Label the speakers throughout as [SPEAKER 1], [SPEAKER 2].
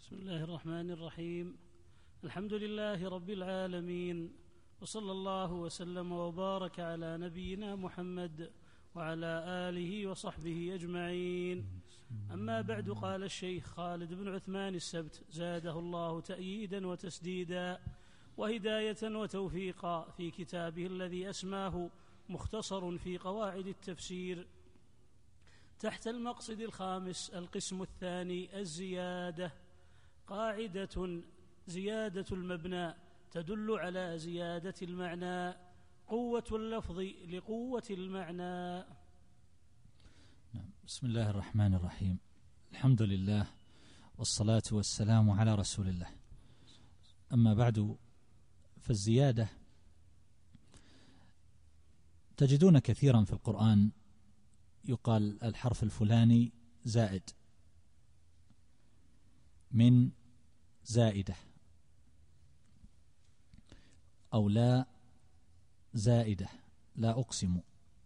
[SPEAKER 1] بسم الله الرحمن الرحيم. الحمد لله رب العالمين، وصلى الله وسلم وبارك على نبينا محمد وعلى آله وصحبه أجمعين. أما بعد، قال الشيخ خالد بن عثمان السبت زاده الله تأييدا وتسديدا وهداية وتوفيقا في كتابه الذي أسماه مختصر في قواعد التفسير، تحت المقصد الخامس القسم الثاني الزيادة. قاعدة: زيادة المبنى تدل على زيادة المعنى، قوة اللفظ لقوة المعنى.
[SPEAKER 2] بسم الله الرحمن الرحيم. الحمد لله والصلاة والسلام على رسول الله. أما بعد، فالزيادة تجدون كثيرا في القرآن يقال الحرف الفلاني زائد، من زائدة، أو لا زائدة، لا أقسم.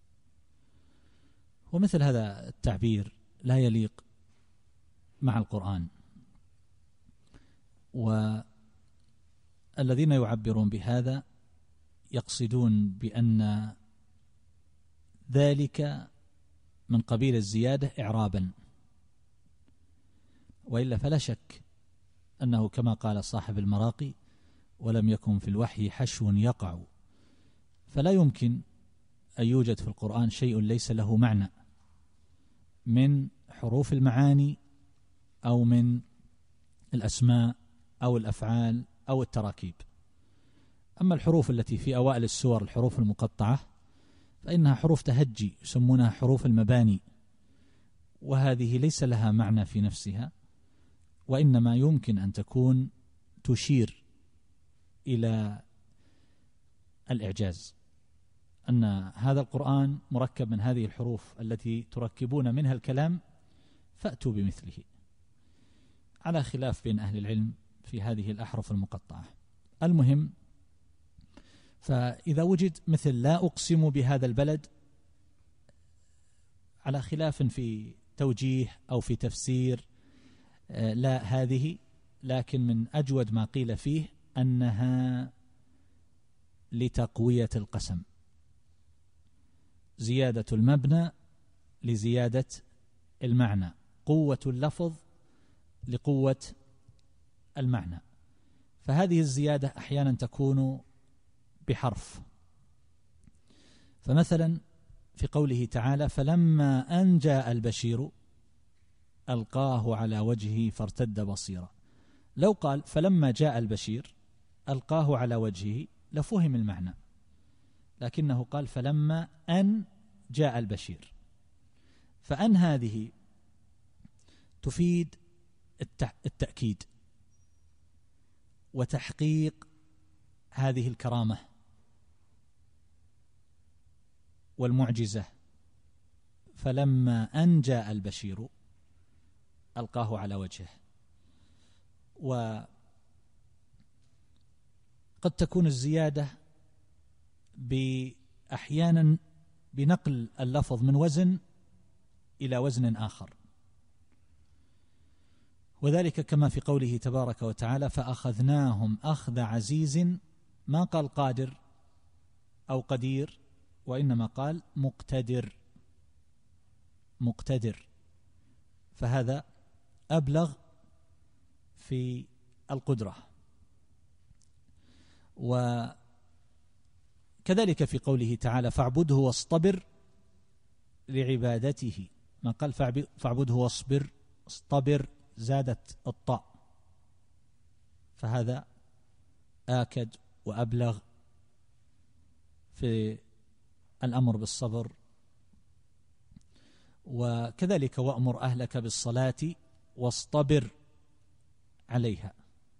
[SPEAKER 2] ومثل هذا التعبير لا يليق مع القرآن، والذين يعبرون بهذا يقصدون بأن ذلك من قبيل الزيادة إعرابا، وإلا فلا شك أنه كما قال صاحب المراقي: ولم يكن في الوحي حشو يقع. فلا يمكن أن يوجد في القرآن شيء ليس له معنى من حروف المعاني أو من الأسماء أو الأفعال أو التراكيب. أما الحروف التي في أوائل السور، الحروف المقطعة، فإنها حروف تهجي يسمونها حروف المباني، وهذه ليس لها معنى في نفسها، وإنما يمكن أن تكون تشير إلى الإعجاز، أن هذا القرآن مركب من هذه الحروف التي تركبون منها الكلام، فأتوا بمثله، على خلاف بين أهل العلم في هذه الأحرف المقطعة. المهم، فإذا وجد مثل لا أقسم بهذا البلد، على خلاف في توجيه أو في تفسير لا هذه، لكن من أجود ما قيل فيه أنها لتقوية القسم، زيادة المبنى لزيادة المعنى، قوة اللفظ لقوة المعنى. فهذه الزيادة أحيانا تكون بحرف، فمثلا في قوله تعالى: فلما أن جاء البشير ألقاه على وجهه فارتد بصيرا. لو قال فلما جاء البشير ألقاه على وجهه لفهم المعنى، لكنه قال فلما أن جاء البشير، فأن هذه تفيد التأكيد وتحقيق هذه الكرامة والمعجزة. فلما أن جاء البشير ألقاه على وجهه. وقد تكون الزيادة أحيانا بنقل اللفظ من وزن إلى وزن آخر، وذلك كما في قوله تبارك وتعالى: فأخذناهم أخذ عزيز، ما قال قادر أو قدير، وإنما قال مقتدر، فهذا أبلغ في القدرة. وكذلك في قوله تعالى: فاعبده واصطبر لعبادته، ما قال فاعبده واصبر، اصطبر زادت الطاء، فهذا آكد وأبلغ في الأمر بالصبر. وكذلك وأمر أهلك بالصلاة واصطبر عليها،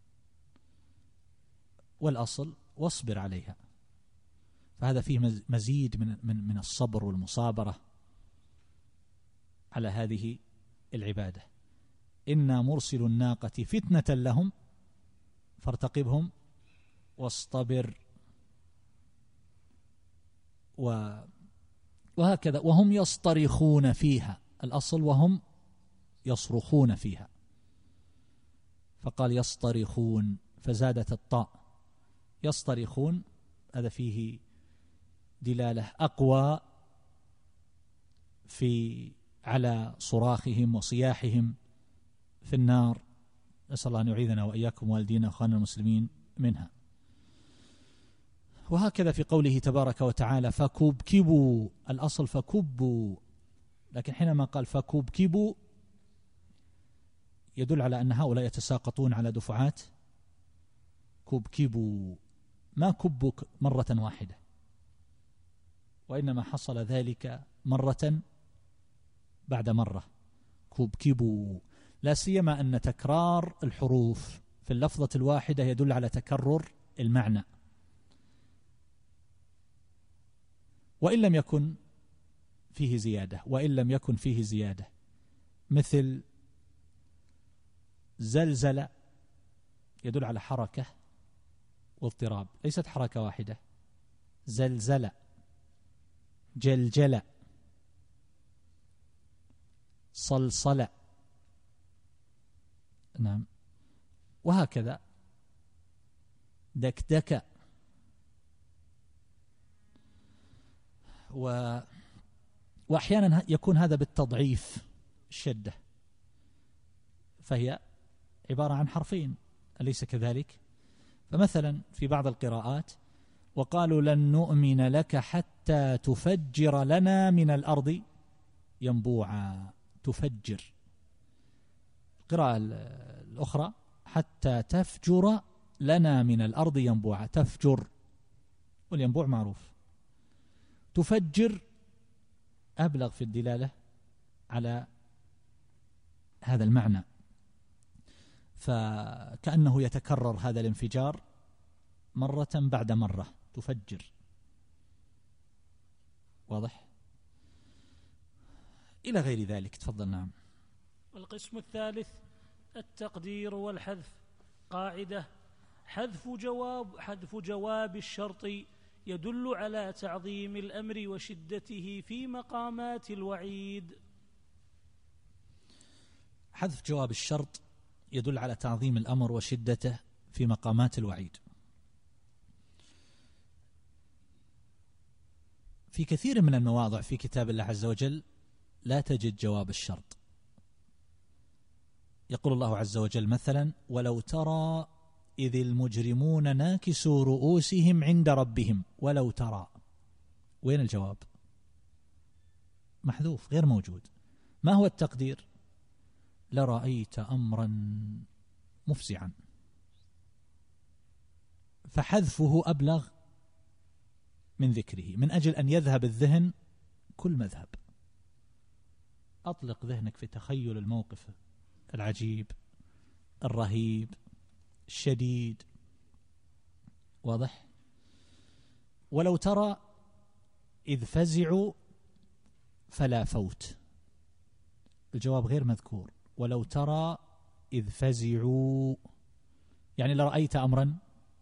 [SPEAKER 2] والأصل واصبر عليها، فهذا فيه مزيد من الصبر والمصابرة على هذه العبادة. إنا مرسل الناقة فتنة لهم فارتقبهم واصطبر، وهكذا. وهم يصطرخون فيها، الأصل وهم يصرخون فيها، فقال يصطرخون فزادت الطاء. يصطرخون هذا فيه دلالة أقوى على صراخهم وصياحهم في النار، نسأل الله أن يعيذنا وإياكم والدينا وأخواننا المسلمين منها. وهكذا في قوله تبارك وتعالى فكبكبوا، الأصل فكبوا، لكن حينما قال فكبكبوا يدل على أن هؤلاء يتساقطون على دفعات. كبكبوا ما كبوا مرة واحدة، وإنما حصل ذلك مرة بعد مرة. كبكبوا، لا سيما أن تكرار الحروف في اللفظة الواحدة يدل على تكرر المعنى، وإن لم يكن فيه زيادة، مثل زلزل يدل على حركة واضطراب، ليست حركة واحدة. زلزل، جلجل، صلصل، نعم، وهكذا دكدك. وأحيانا يكون هذا بالتضعيف الشدة، فهي عبارة عن حرفين، أليس كذلك؟ فمثلا في بعض القراءات وقالوا لن نؤمن لك حتى تفجر لنا من الأرض ينبوعا. تفجر. القراءة الأخرى حتى تفجر لنا من الأرض ينبوعا. تفجر، والينبوع معروف. تفجر أبلغ في الدلالة على هذا المعنى، فكأنه يتكرر هذا الانفجار مرة بعد مرة. تفجر، واضح؟ إلى غير ذلك. تفضل. نعم.
[SPEAKER 1] القسم الثالث التقدير والحذف. قاعدة: حذف جواب الشرط يدل على تعظيم الأمر وشدته في مقامات الوعيد.
[SPEAKER 2] حذف جواب الشرط يدل على تعظيم الأمر وشدته في مقامات الوعيد. في كثير من المواضع في كتاب الله عز وجل لا تجد جواب الشرط. يقول الله عز وجل مثلا: ولو ترى إذ المجرمون ناكسوا رؤوسهم عند ربهم. ولو ترى، وين الجواب؟ محذوف، غير موجود. ما هو التقدير؟ لرأيت أمرا مفزعا. فحذفه أبلغ من ذكره، من أجل أن يذهب الذهن كل مذهب. أطلق ذهنك في تخيل الموقف العجيب الرهيب الشديد، واضح؟ ولو ترى إذ فزعوا فلا فوت، الجواب غير مذكور. ولو ترى إذ فزعوا، يعني لرأيت أمرا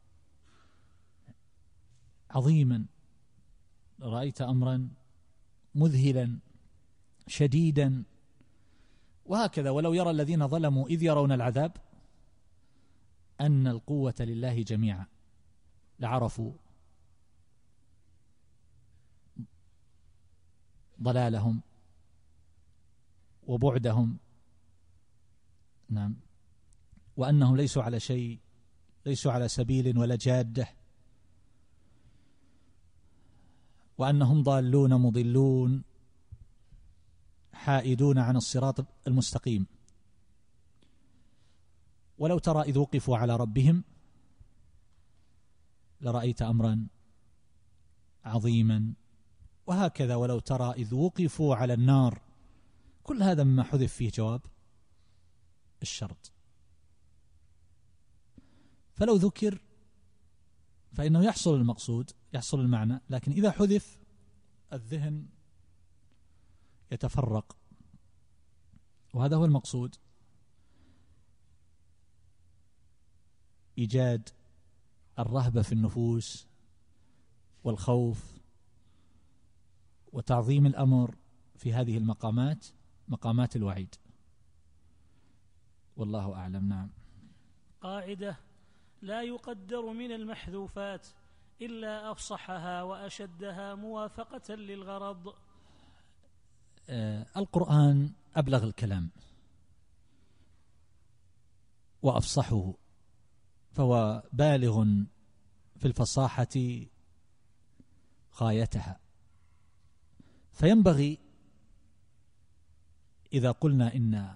[SPEAKER 2] عظيما، رأيت أمرا مذهلا شديدا، وهكذا. ولو يرى الذين ظلموا إذ يرون العذاب أن القوة لله جميعا لعرفوا ضلالهم وبعدهم، نعم، وأنهم ليسوا على شيء، ليسوا على سبيل ولا جادة، وأنهم ضالون مضلون حائدون عن الصراط المستقيم. ولو ترى إذ وقفوا على ربهم لرأيت أمرا عظيما، وهكذا. ولو ترى إذ وقفوا على النار، كل هذا مما حذف فيه جواب الشرط. فلو ذكر فإنه يحصل المقصود، يحصل المعنى، لكن إذا حذف الذهن يتفرق، وهذا هو المقصود، إيجاد الرهبة في النفوس والخوف وتعظيم الأمر في هذه المقامات، مقامات الوعيد. والله أعلم. نعم.
[SPEAKER 1] قاعدة: لا يقدر من المحذوفات إلا أفصحها وأشدها موافقة للغرض.
[SPEAKER 2] القرآن أبلغ الكلام وأفصحه، فهو بالغ في الفصاحة غايتها، فينبغي إذا قلنا إن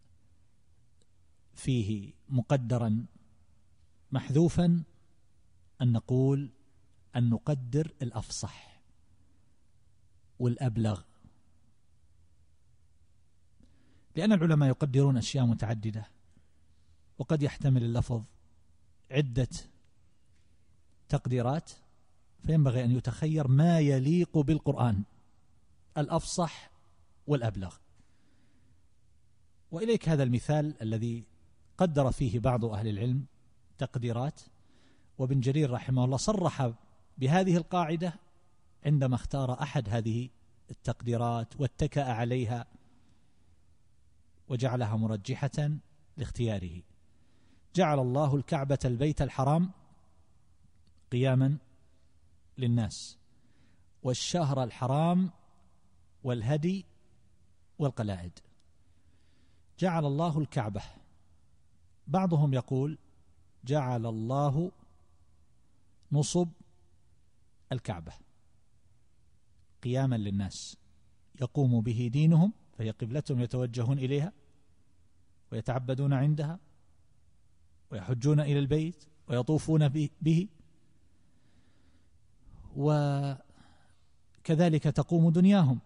[SPEAKER 2] فيه مقدرا محذوفا أن نقول أن نقدر الأفصح والأبلغ، لأن العلماء يقدرون أشياء متعددة، وقد يحتمل اللفظ عدة تقديرات، فينبغي أن يتخير ما يليق بالقرآن الأفصح والأبلغ. وإليك هذا المثال الذي قدر فيه بعض أهل العلم تقديرات، وابن جرير رحمه الله صرح بهذه القاعدة عندما اختار أحد هذه التقديرات واتكأ عليها وجعلها مرجحة لاختياره. جعل الله الكعبة البيت الحرام قياما للناس، والشهر الحرام والهدي والقلائد. جعل الله الكعبة، بعضهم يقول جعل الله نصب الكعبة قياما للناس يقوم به دينهم، فهي قبلتهم يتوجهون إليها ويتعبدون عندها ويحجون إلى البيت ويطوفون به، وكذلك تقوم دنياهم.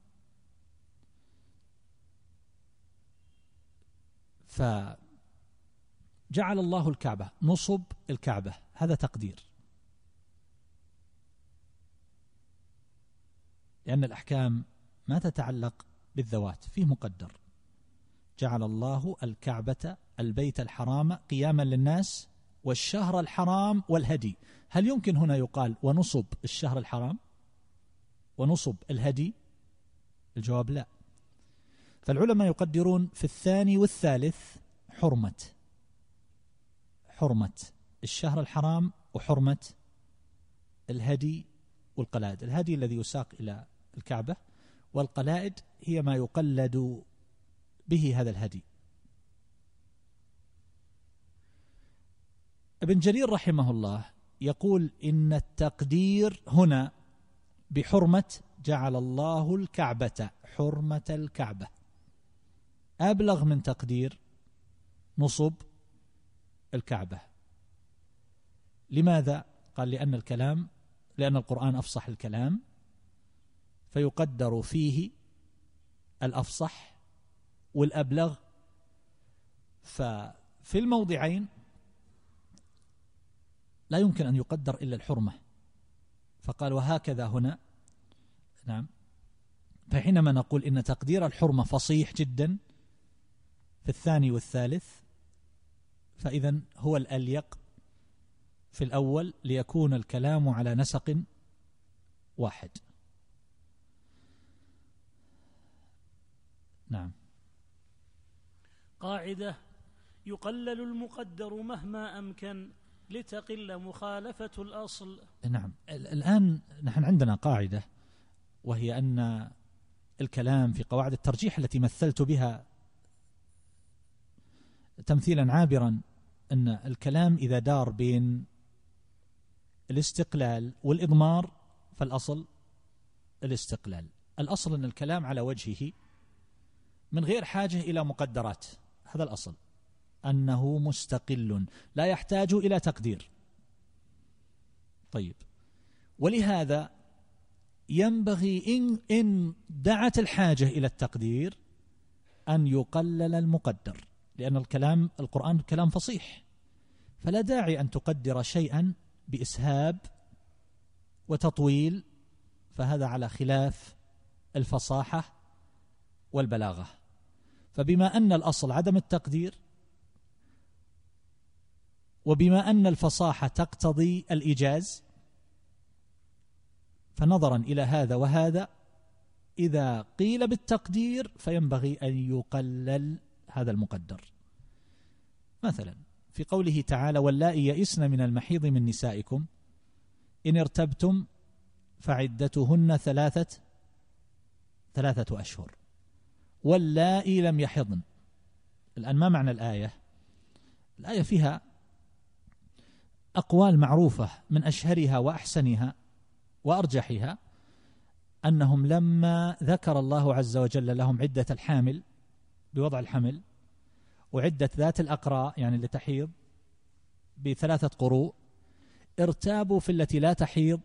[SPEAKER 2] فجعل الله الكعبة نصب الكعبة، هذا تقدير، لأن الأحكام ما تتعلق بالذوات، فيه مقدر. جعل الله الكعبة البيت الحرام قياما للناس والشهر الحرام والهدي. هل يمكن هنا يقال ونصب الشهر الحرام ونصب الهدي؟ الجواب لا. فالعلماء يقدرون في الثاني والثالث حرمة الشهر الحرام وحرمة الهدي والقلائد. الهدي الذي يساق إلى الكعبة، والقلائد هي ما يقلد به هذا الهدي. ابن جرير رحمه الله يقول إن التقدير هنا بحرمة جعل الله الكعبة، حرمة الكعبة، أبلغ من تقدير نصب الكعبة. لماذا؟ قال لأن القرآن أفصح الكلام، فيقدر فيه الأفصح والأبلغ. ففي الموضعين لا يمكن أن يقدر إلا الحرمة، فقال وهكذا هنا. نعم. فحينما نقول إن تقدير الحرمة فصيح جدا في الثاني والثالث، فإذن هو الأليق في الأول ليكون الكلام على نسق واحد. نعم.
[SPEAKER 1] قاعدة: يقلل المقدر مهما أمكن لتقل مخالفة الأصل.
[SPEAKER 2] نعم. الآن نحن عندنا قاعدة، وهي أن الكلام في قواعد الترجيح التي مثلت بها تمثيلا عابرا، أن الكلام إذا دار بين الاستقلال والإضمار فالأصل الاستقلال. الأصل أن الكلام على وجهه من غير حاجة إلى مقدرات، هذا الأصل، أنه مستقل لا يحتاج إلى تقدير. طيب، ولهذا ينبغي إن دعت الحاجة إلى التقدير أن يقلل المقدر، لأن القرآن كلام فصيح، فلا داعي أن تقدر شيئا بإسهاب وتطويل، فهذا على خلاف الفصاحة والبلاغة. فبما أن الأصل عدم التقدير، وبما أن الفصاحة تقتضي الإيجاز، فنظرا إلى هذا وهذا إذا قيل بالتقدير فينبغي أن يقلل هذا المقدر. مثلا في قوله تعالى واللائي يئسن من المحيض من نسائكم إن ارتبتم فعدتهن ثلاثة أشهر واللائي لم يحضن. الآن ما معنى الآية؟ الآية فيها أقوال معروفة، من أشهرها وأحسنها وأرجحها أنهم لما ذكر الله عز وجل لهم عدة الحامل بوضع الحمل وعدة ذات الأقراء يعني اللي تحيض ب3 قروء، ارتابوا في التي لا تحيض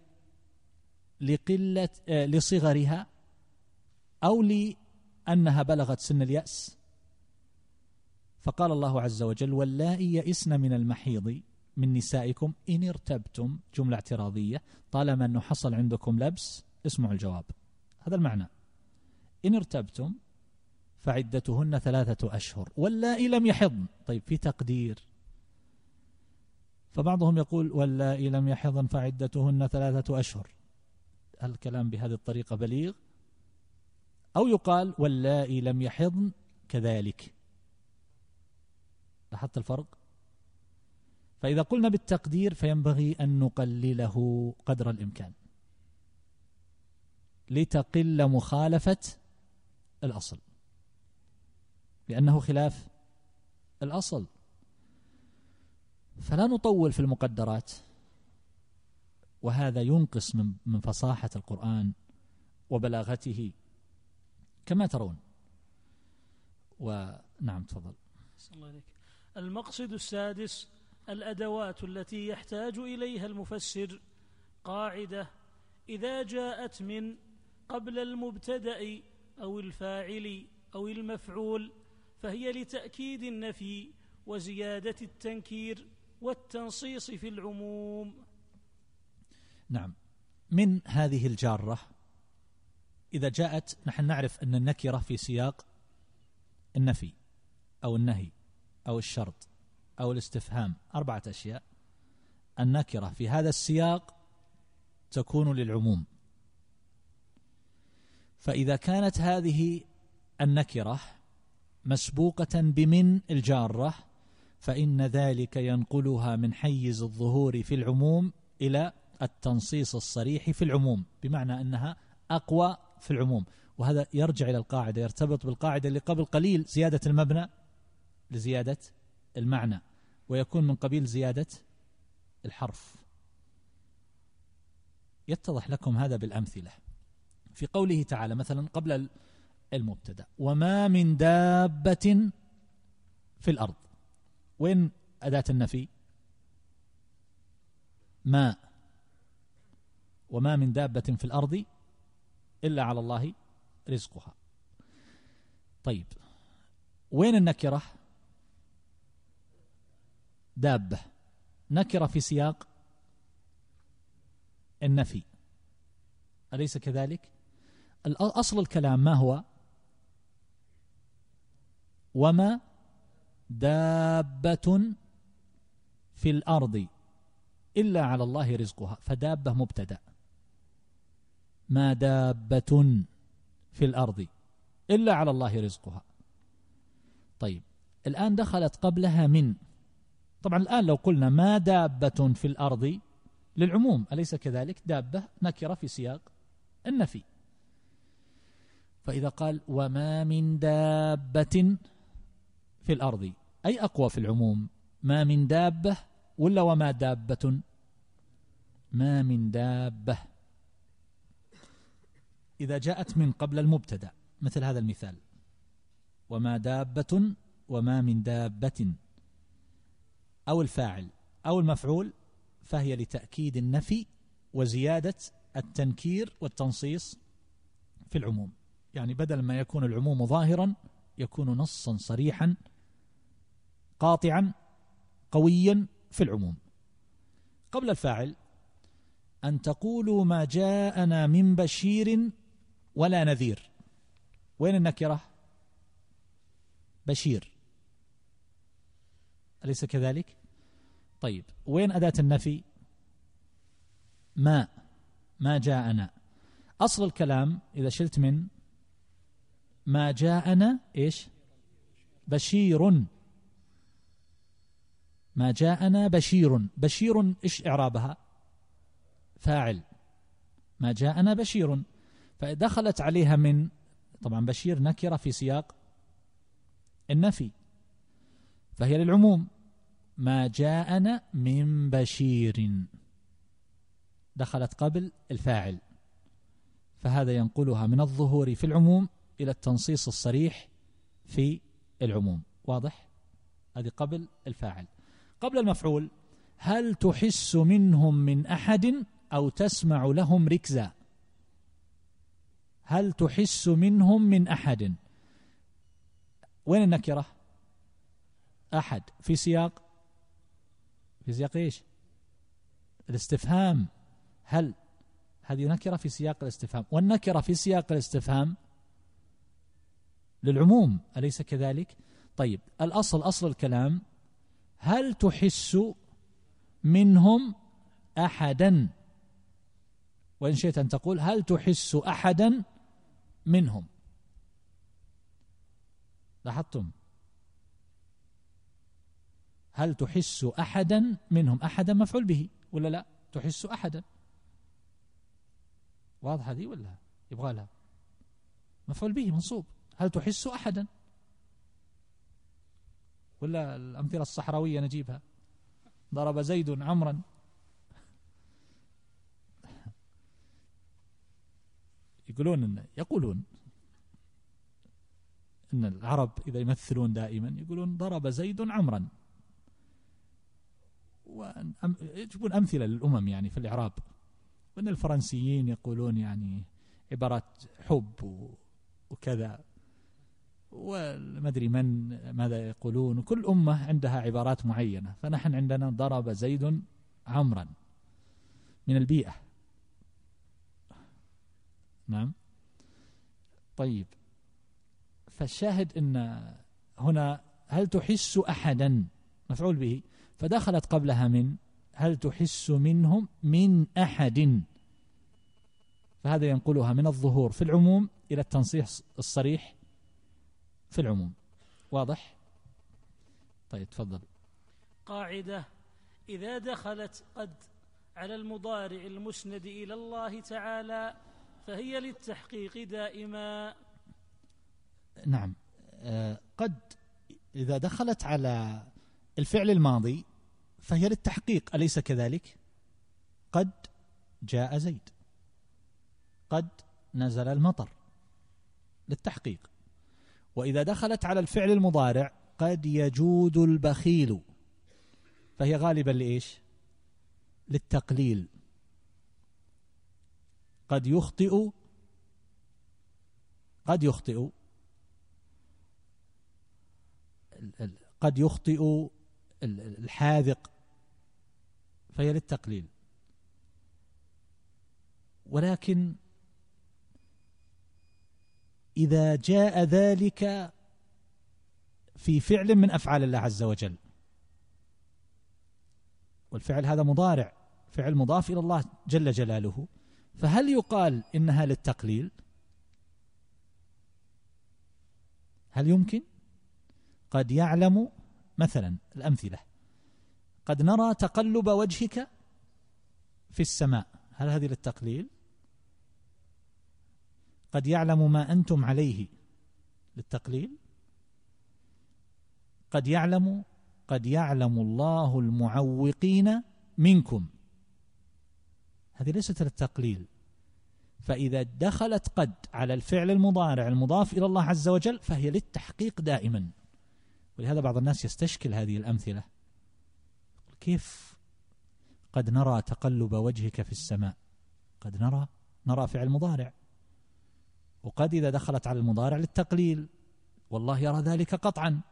[SPEAKER 2] لصغرها أو لأنها بلغت سن اليأس، فقال الله عز وجل واللائي يئسن من المحيض من نسائكم إن ارتبتم، جملة اعتراضية طالما أنه حصل عندكم لبس اسمعوا الجواب. هذا المعنى، إن ارتبتم فعدتهن 3 أشهر واللائي لم يحضن. طيب في تقدير، فبعضهم يقول واللائي لم يحضن فعدتهن 3 أشهر، هل الكلام بهذه الطريقة بليغ؟ أو يقال واللائي لم يحضن كذلك. لاحظت الفرق؟ فإذا قلنا بالتقدير فينبغي أن نقلله قدر الإمكان لتقل مخالفة الأصل، لأنه خلاف الأصل، فلا نطول في المقدرات، وهذا ينقص من فصاحة القرآن وبلاغته كما ترون. ونعم تفضل.
[SPEAKER 1] المقصد السادس الأدوات التي يحتاج إليها المفسر. قاعدة: إذا جاءت من قبل المبتدأ أو الفاعل أو المفعول فهي لتأكيد النفي وزيادة التنكير والتنصيص في العموم.
[SPEAKER 2] نعم، من هذه الجارة إذا جاءت، نحن نعرف أن النكرة في سياق النفي أو النهي أو الشرط أو الاستفهام 4 أشياء. النكرة في هذا السياق تكون للعموم، فإذا كانت هذه النكرة مسبوقة بمن الجارة فإن ذلك ينقلها من حيز الظهور في العموم إلى التنصيص الصريح في العموم، بمعنى أنها أقوى في العموم. وهذا يرجع إلى القاعدة، يرتبط بالقاعدة اللي قبل قليل، زيادة المبنى لزيادة المعنى، ويكون من قبيل زيادة الحرف. يتضح لكم هذا بالأمثلة. في قوله تعالى مثلا قبل المبتدأ وما من دابة في الأرض، وين أداة النفي؟ ما، وما من دابة في الأرض إلا على الله رزقها. طيب وين النكرة؟ دابة، نكرة في سياق النفي، أليس كذلك؟ أصل الكلام ما هو؟ وما دابة في الأرض إلا على الله رزقها، فدابة مبتدأ، ما دابة في الأرض إلا على الله رزقها. طيب الآن دخلت قبلها من، طبعا الآن لو قلنا ما دابة في الأرض للعموم، أليس كذلك؟ دابة نكرة في سياق النفي، فإذا قال وما من دابة في الأرض أي أقوى في العموم، ما من دابة ولا وما دابة؟ ما من دابة. إذا جاءت من قبل المبتدأ مثل هذا المثال وما دابة وما من دابة، أو الفاعل أو المفعول، فهي لتأكيد النفي وزيادة التنكير والتنصيص في العموم، يعني بدل ما يكون العموم ظاهرا يكون نصا صريحا قاطعا قويا في العموم. قبل الفاعل أن تقولوا ما جاءنا من بشير ولا نذير، وين النكرة؟ بشير، أليس كذلك؟ طيب وين أداة النفي؟ ما جاءنا. أصل الكلام إذا شلت من ما جاءنا إيش؟ بشير، ما جاءنا بشير. بشير إيش إعرابها؟ فاعل. ما جاءنا بشير، فدخلت عليها من، طبعا بشير نكرة في سياق النفي فهي للعموم. ما جاءنا من بشير دخلت قبل الفاعل، فهذا ينقلها من الظهور في العموم إلى التنصيص الصريح في العموم. واضح؟ هذه قبل الفاعل. قبل المفعول: هل تحس منهم من أحد أو تسمع لهم ركزا. هل تحس منهم من أحد، وين النكرة؟ أحد في سياق إيش؟ الاستفهام. هل هذه نكرة في سياق الاستفهام، والنكرة في سياق الاستفهام للعموم، أليس كذلك؟ طيب أصل الكلام: هل تحس منهم أحدا، وإن شئت أن تقول هل تحس أحدا منهم. لاحظتم؟ هل تحس أحدا منهم؟ أحدا مفعول به ولا لا؟ تحس أحدا، واضح هذه ولا يبغى لها؟ مفعول به منصوب. هل تحس أحدا؟ ولا الأمثلة الصحراوية نجيبها؟ ضرب زيد عمرا. يقولون إن العرب إذا يمثلون دائما يقولون ضرب زيد عمرا، ويجيبون أمثلة للأمم يعني في الإعراب، وأن الفرنسيين يقولون يعني عبارات حب وكذا، وما أدري من ماذا يقولون، وكل أمة عندها عبارات معينة. فنحن عندنا ضرب زيد عمرا من البيئة. نعم. طيب، فالشاهد أن هنا هل تحس أحدا مفعول به، فدخلت قبلها من هل تحس منهم من أحد، فهذا ينقلها من الظهور في العموم إلى التنصيص الصريح في العموم. واضح؟ طيب تفضل.
[SPEAKER 1] قاعدة: إذا دخلت قد على المضارع المسند إلى الله تعالى فهي للتحقيق دائما.
[SPEAKER 2] نعم. قد إذا دخلت على الفعل الماضي فهي للتحقيق، أليس كذلك؟ قد جاء زيد، قد نزل المطر، للتحقيق. وإذا دخلت على الفعل المضارع قد يجود البخيل، فهي غالبا لإيش؟ للتقليل. قد يخطئ الحاذق، فهي للتقليل. ولكن إذا جاء ذلك في فعل من أفعال الله عز وجل، والفعل هذا مضارع، فعل مضاف إلى الله جل جلاله، فهل يقال إنها للتقليل؟ هل يمكن؟ قد يعلم مثلا، الأمثلة: قد نرى تقلب وجهك في السماء، هل هذه للتقليل؟ قد يعلم ما أنتم عليه، للتقليل. قد يعلم الله المعوقين منكم، هذه ليست للتقليل. فإذا دخلت قد على الفعل المضارع المضاف إلى الله عز وجل فهي للتحقيق دائما. ولهذا بعض الناس يستشكل هذه الأمثلة: كيف قد نرى تقلب وجهك في السماء؟ قد نرى فعل مضارع، وقد إذا دخلت على المضارع للتقليل، والله يرى ذلك قطعا.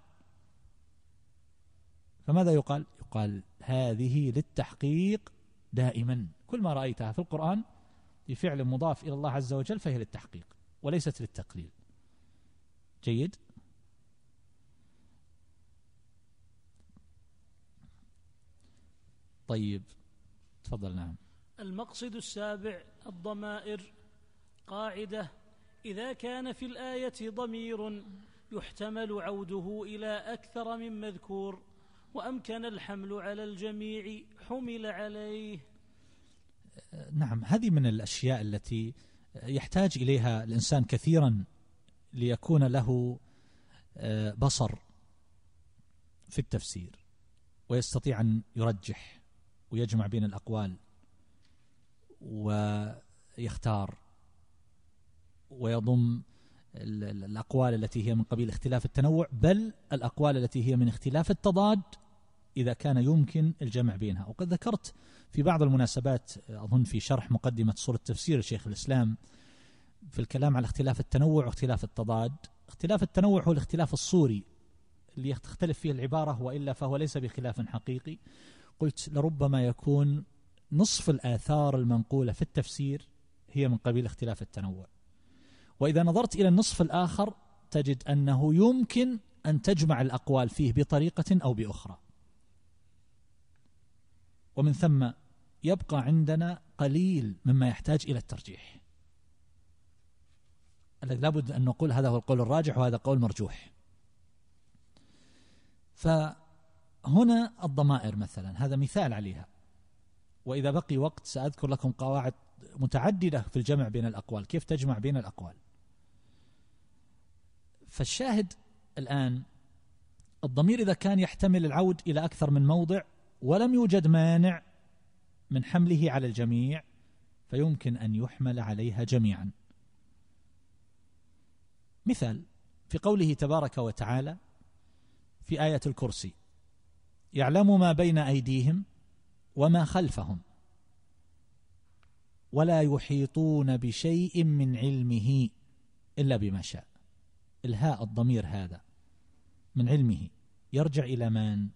[SPEAKER 2] فماذا يقال؟ يقال هذه للتحقيق دائما، كل ما رأيتها في القرآن بفعل مضاف إلى الله عز وجل فهي للتحقيق وليست للتقليل. جيد. طيب تفضل. نعم.
[SPEAKER 1] المقصد السابع: الضمائر. قاعدة: إذا كان في الآية ضمير يحتمل عوده إلى أكثر من مذكور، وأمكن الحمل على الجميع حمل عليه.
[SPEAKER 2] نعم، هذه من الأشياء التي يحتاج إليها الإنسان كثيرا ليكون له بصر في التفسير، ويستطيع أن يرجح ويجمع بين الأقوال ويختار ويضم الأقوال التي هي من قبيل اختلاف التنوع، بل الأقوال التي هي من اختلاف التضاد إذا كان يمكن الجمع بينها. وقد ذكرت في بعض المناسبات، أظن في شرح مقدمة صورة تفسير شيخ الإسلام، في الكلام على اختلاف التنوع واختلاف التضاد. اختلاف التنوع هو الاختلاف الصوري اللي تختلف فيه العبارة، وإلا فهو ليس بخلاف حقيقي. قلت لربما يكون نصف الآثار المنقولة في التفسير هي من قبيل اختلاف التنوع، وإذا نظرت إلى النصف الآخر تجد أنه يمكن أن تجمع الأقوال فيه بطريقة أو بأخرى، ومن ثم يبقى عندنا قليل مما يحتاج إلى الترجيح. لابد أن نقول هذا هو القول الراجح وهذا قول مرجوح. فهنا الضمائر مثلا، هذا مثال عليها، وإذا بقي وقت سأذكر لكم قواعد متعددة في الجمع بين الأقوال، كيف تجمع بين الأقوال. فالشاهد الآن الضمير إذا كان يحتمل العود إلى أكثر من موضع ولم يوجد مانع من حمله على الجميع، فيمكن أن يحمل عليها جميعا. مثال في قوله تبارك وتعالى في آية الكرسي: يعلم ما بين أيديهم وما خلفهم ولا يحيطون بشيء من علمه إلا بما شاء. الهاء الضمير هذا من علمه يرجع إلى من؟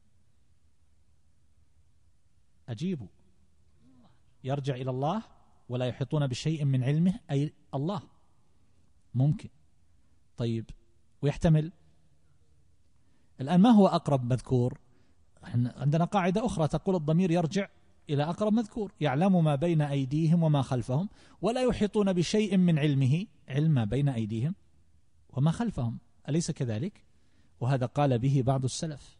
[SPEAKER 2] أجيبوا. يرجع إلى الله. ولا يحيطون بشيء من علمه أي الله. ممكن. طيب، ويحتمل الآن ما هو أقرب مذكور؟ عندنا قاعدة أخرى تقول الضمير يرجع إلى أقرب مذكور: يعلم ما بين أيديهم وما خلفهم ولا يحيطون بشيء من علمه. علم ما بين أيديهم وما خلفهم، أليس كذلك؟ وهذا قال به بعض السلف.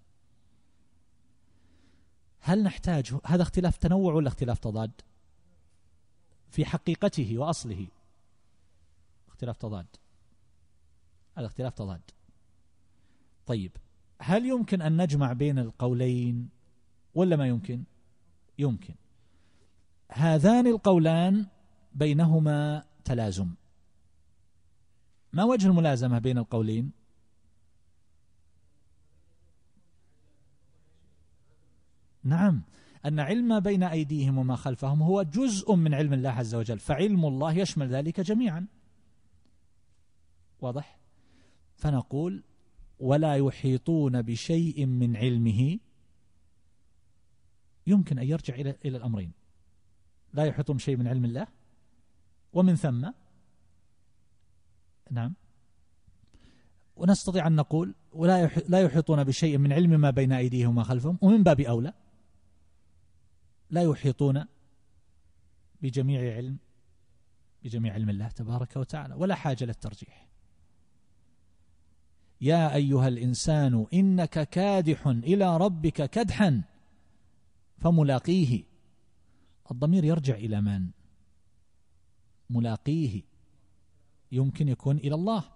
[SPEAKER 2] هل نحتاج هذا اختلاف تنوع ولا اختلاف تضاد؟ في حقيقته وأصله اختلاف تضاد، هذا اختلاف تضاد. طيب، هل يمكن أن نجمع بين القولين ولا ما يمكن؟ يمكن. هذان القولان بينهما تلازم. ما وجه الملازمة بين القولين؟ نعم، أن علم ما بين أيديهم وما خلفهم هو جزء من علم الله عز وجل، فعلم الله يشمل ذلك جميعا. واضح؟ فنقول ولا يحيطون بشيء من علمه، يمكن أن يرجع إلى الأمرين: لا يحيطون بشيء من علم الله، ومن ثم نعم، ونستطيع أن نقول لا يحيطون بشيء من علم ما بين أيديهم وما خلفهم، ومن باب أولى لا يحيطون بجميع علم الله تبارك وتعالى، ولا حاجة للترجيح. يا أيها الإنسان إنك كادح إلى ربك كدحا فملاقيه. الضمير يرجع إلى من؟ ملاقيه يمكن يكون إلى الله.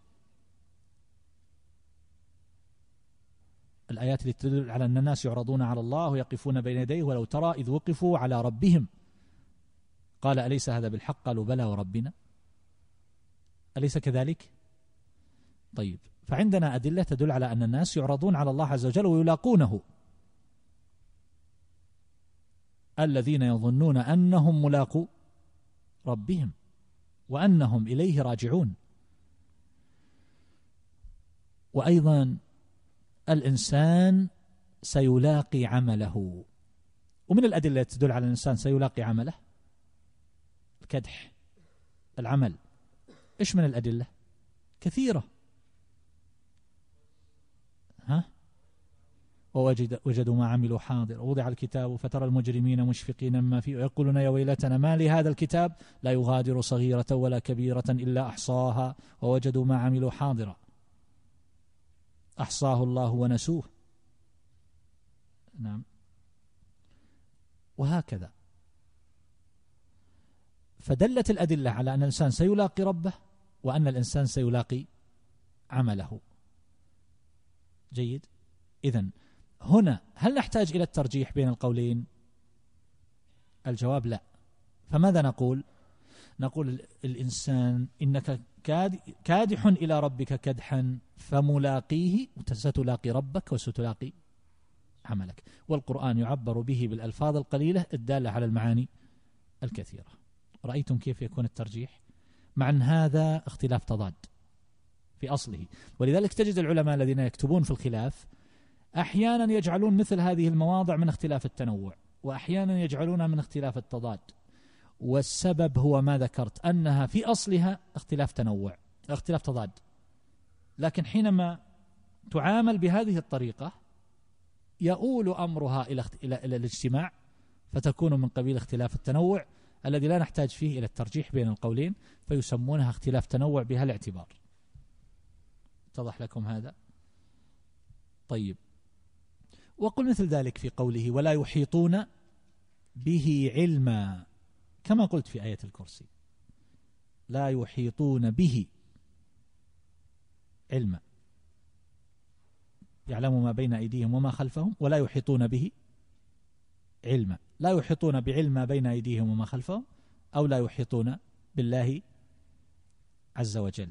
[SPEAKER 2] الآيات التي تدل على أن الناس يعرضون على الله ويقفون بين يديه ولو ترى إذ وقفوا على ربهم قال أليس هذا بالحق؟ قالوا بلى وربنا. أليس كذلك؟ طيب، فعندنا أدلة تدل على أن الناس يعرضون على الله عز وجل ويلاقونه. الذين يظنون أنهم ملاقو ربهم وأنهم إليه راجعون. وأيضا الإنسان سيلاقي عمله، ومن الأدلة التي تدل على الإنسان سيلاقي عمله الكدح، العمل. إيش من الأدلة؟ كثيرة. ووجدوا ما عملوا حاضر ووضع الكتاب فترى المجرمين مشفقين مما فيه ويقولون يا ويلتنا ما لهذا الكتاب لا يغادر صغيرة ولا كبيرة إلا أحصاها ووجدوا ما عملوا حاضرا أحصاه الله ونسوه. نعم. وهكذا. فدلت الأدلة على أن الإنسان سيلاقي ربه وأن الإنسان سيلاقي عمله. جيد. إذن هنا هل نحتاج إلى الترجيح بين القولين؟ الجواب لا. فماذا نقول؟ نقول الإنسان إنك كادح إلى ربك كدحا فملاقيه، ستلاقي ربك وستلاقي عملك. والقرآن يعبر به بالألفاظ القليلة الدالة على المعاني الكثيرة. رأيتم كيف يكون الترجيح؟ مع أن هذا اختلاف تضاد في أصله، ولذلك تجد العلماء الذين يكتبون في الخلاف أحيانا يجعلون مثل هذه المواضع من اختلاف التنوع، وأحيانا يجعلونها من اختلاف التضاد. والسبب هو ما ذكرت، أنها في أصلها اختلاف تنوع، اختلاف تضاد، لكن حينما تعامل بهذه الطريقة يؤول أمرها إلى الاجتماع، فتكون من قبيل اختلاف التنوع الذي لا نحتاج فيه إلى الترجيح بين القولين، فيسمونها اختلاف تنوع بها الاعتبار. اتضح لكم هذا؟ طيب. وقل مثل ذلك في قوله ولا يحيطون به علما، كما قلت في آية الكرسي، لا يحيطون به علما، يعلم ما بين أيديهم وما خلفهم، ولا يحيطون به علما. لا يحيطون بعلم ما بين أيديهم وما خلفهم، أو لا يحيطون بالله عز وجل.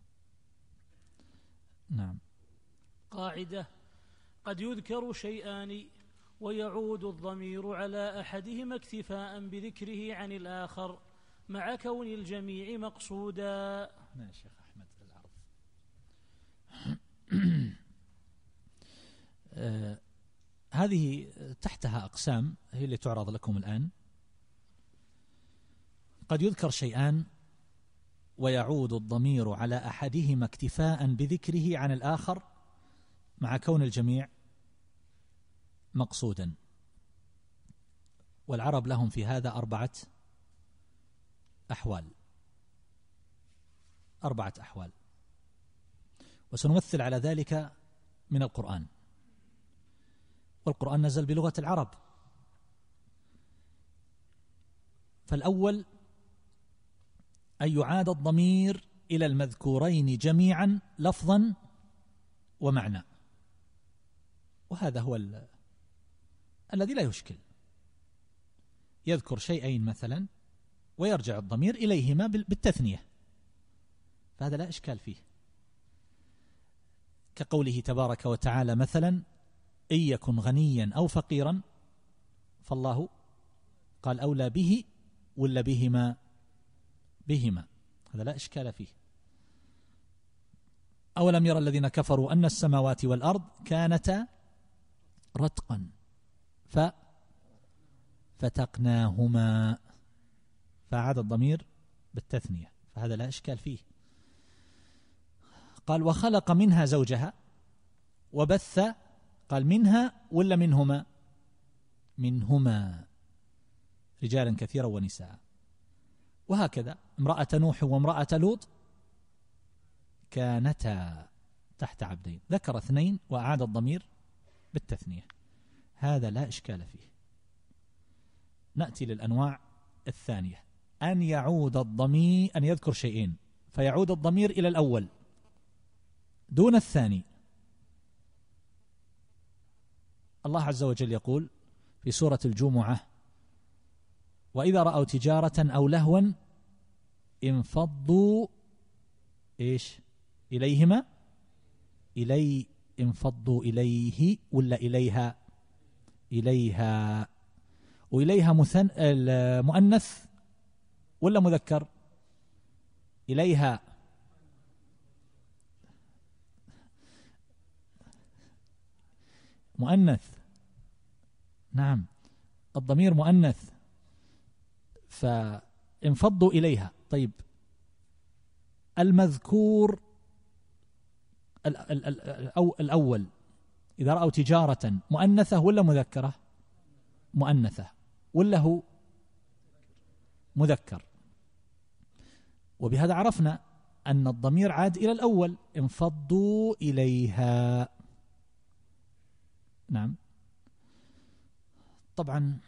[SPEAKER 2] نعم.
[SPEAKER 1] قاعدة: قد يذكر شيئان ويعود الضمير على أحدهما اكتفاء بذكره عن الآخر مع كون الجميع مقصودا.
[SPEAKER 2] يا شيخ أحمد العرض. هذه تحتها أقسام هي اللي تعرض لكم الآن. قد يذكر شيئان ويعود الضمير على أحدهما اكتفاء بذكره عن الآخر مع كون الجميع مقصودا. والعرب لهم في هذا 4 أحوال، 4 أحوال، وسنمثل على ذلك من القرآن. والقرآن نزل بلغة العرب. فالأول أن يعاد الضمير إلى المذكورين جميعا لفظا ومعنى، وهذا هو الذي لا يشكل. يذكر شيئين مثلا ويرجع الضمير إليهما بالتثنية، فهذا لا إشكال فيه. كقوله تبارك وتعالى مثلا: إن يكن غنيا أو فقيرا فالله قال أولى به ولا بهما، هذا لا إشكال فيه. أولم يرى الذين كفروا أن السماوات والأرض كانتا رتقا فتقناهما، فعاد الضمير بالتثنية، فهذا لا إشكال فيه. قال وخلق منها زوجها وبث، قال منها ولا منهما رجالا كثيرا ونساء. وهكذا امرأة نوح وامرأة لوط كانتا تحت عبدين، ذكر 2 وأعاد الضمير بالتثنية، هذا لا إشكال فيه. نأتي للأنواع الثانية، أن يعود الضمير، أن يذكر شيئين فيعود الضمير إلى الأول دون الثاني. الله عز وجل يقول في سورة الجمعة: وإذا رأوا تجارة أو لهوا انفضوا إليهما، انفضوا إليه ولا إليها، وإليها مؤنث ولا مذكر؟ إليها مؤنث، نعم الضمير مؤنث، فانفضوا إليها. طيب المذكور الأول إذا رأوا تجارة مؤنثة ولا مذكرة؟ مؤنثة، ولا هو مذكر؟ وبهذا عرفنا أن الضمير عاد إلى الأول، انفضوا إليها. نعم. طبعا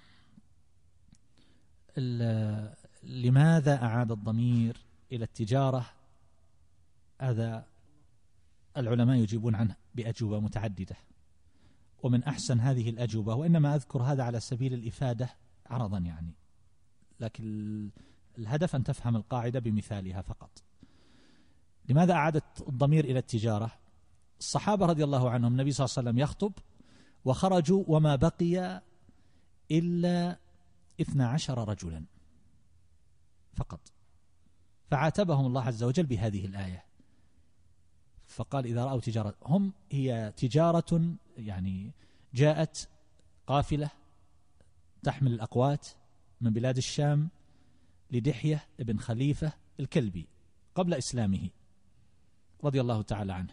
[SPEAKER 2] لماذا أعاد الضمير إلى التجارة؟ هذا العلماء يجيبون عنه بأجوبة متعددة، ومن أحسن هذه الأجوبة، وإنما أذكر هذا على سبيل الإفادة عرضا يعني، لكن الهدف أن تفهم القاعدة بمثالها فقط. لماذا أعادت الضمير إلى التجارة؟ الصحابة رضي الله عنهم النبي صلى الله عليه وسلم يخطب وخرجوا وما بقي إلا 12 رجلا فقط، فعاتبهم الله عز وجل بهذه الآية، فقال إذا رأوا تجارة، هي تجارة يعني جاءت قافلة تحمل الأقوات من بلاد الشام لدحية ابن خليفة الكلبي قبل إسلامه رضي الله تعالى عنه.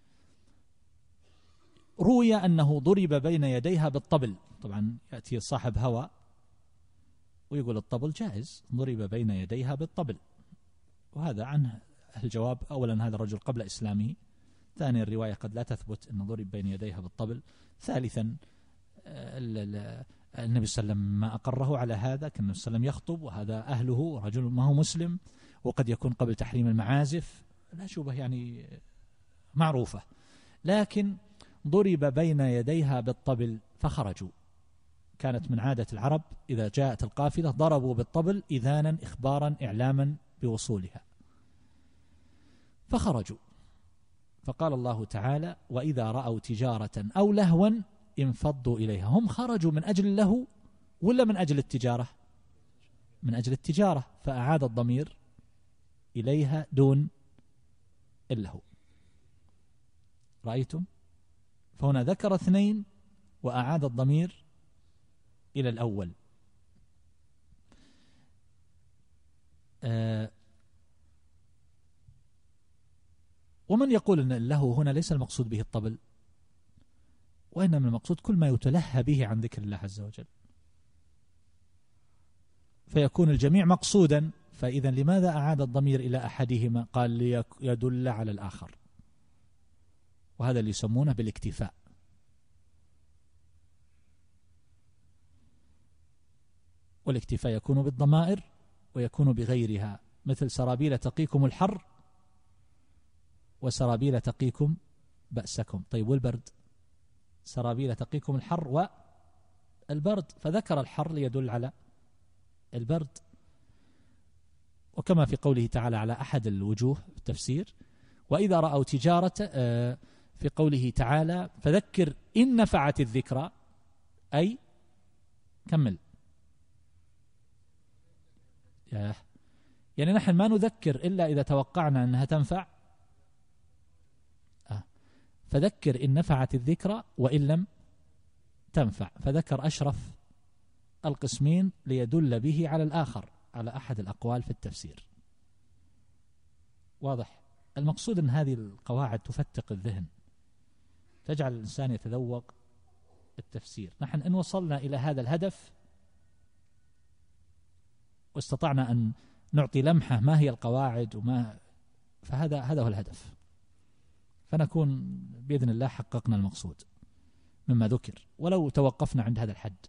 [SPEAKER 2] روي أنه ضرب بين يديها بالطبل. طبعا يأتي صاحب هوى ويقول الطبل جائز، ضرب بين يديها بالطبل، وهذا عنه الجواب. أولا هذا الرجل قبل إسلامه، ثانيا الرواية قد لا تثبت أنه ضرب بين يديها بالطبل، ثالثا النبي صلى الله عليه وسلم ما أقره على هذا، كان النبي صلى الله عليه وسلم يخطب وهذا أهله رجل ما هو مسلم، وقد يكون قبل تحريم المعازف، لا شبه يعني معروفة، لكن ضرب بين يديها بالطبل فخرجوا. كانت من عادة العرب إذا جاءت القافلة ضربوا بالطبل إذانا إخبارا إعلاما بوصولها، فخرجوا. فقال الله تعالى وإذا رأوا تجارة أو لهوا انفضوا إليها. هم خرجوا من أجل اللهو ولا من أجل التجارة؟ من أجل التجارة، فأعاد الضمير إليها دون اللهو. رأيتم؟ فهنا ذكر اثنين وأعاد الضمير إلى الأول. ومن يقول أن اللهو هنا ليس المقصود به الطبل، وإنما المقصود كل ما يتلهى به عن ذكر الله عز وجل، فيكون الجميع مقصودا. فإذا لماذا أعاد الضمير إلى أحدهما؟ قال ليدل على الآخر، وهذا اللي يسمونه بالاكتفاء. والاكتفاء يكون بالضمائر ويكون بغيرها، مثل سرابيل تقيكم الحر وسرابيل تقيكم بأسكم. طيب والبرد؟ سرابيل تقيكم الحر والبرد، فذكر الحر ليدل على البرد. وكما في قوله تعالى على أحد الوجوه في التفسير وإذا رأوا تجارة، في قوله تعالى فذكر إن نفعت الذكرى، أي كمل يعني نحن ما نذكر إلا إذا توقعنا أنها تنفع. فذكر إن نفعت الذكرى وإن لم تنفع، فذكر أشرف القسمين ليدل به على الآخر، على أحد الأقوال في التفسير. واضح؟ المقصود أن هذه القواعد تفتق الذهن، تجعل الإنسان يتذوق التفسير. نحن إن وصلنا إلى هذا الهدف واستطعنا أن نعطي لمحة ما هي القواعد وما، فهذا هو الهدف، فنكون بإذن الله حققنا المقصود مما ذكر، ولو توقفنا عند هذا الحد.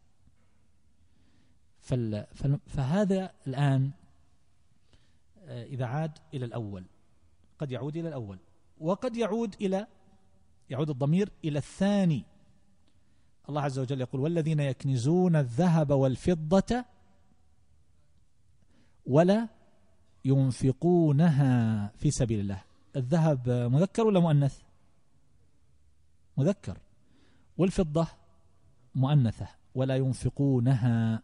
[SPEAKER 2] فهذا الآن إذا عاد إلى الأول قد يعود إلى الأول، وقد يعود الضمير إلى الثاني. الله عز وجل يقول والذين يكنزون الذهب والفضة ولا ينفقونها في سبيل الله. الذهب مذكر ولا مؤنث؟ مذكر. والفضة مؤنثة. ولا ينفقونها.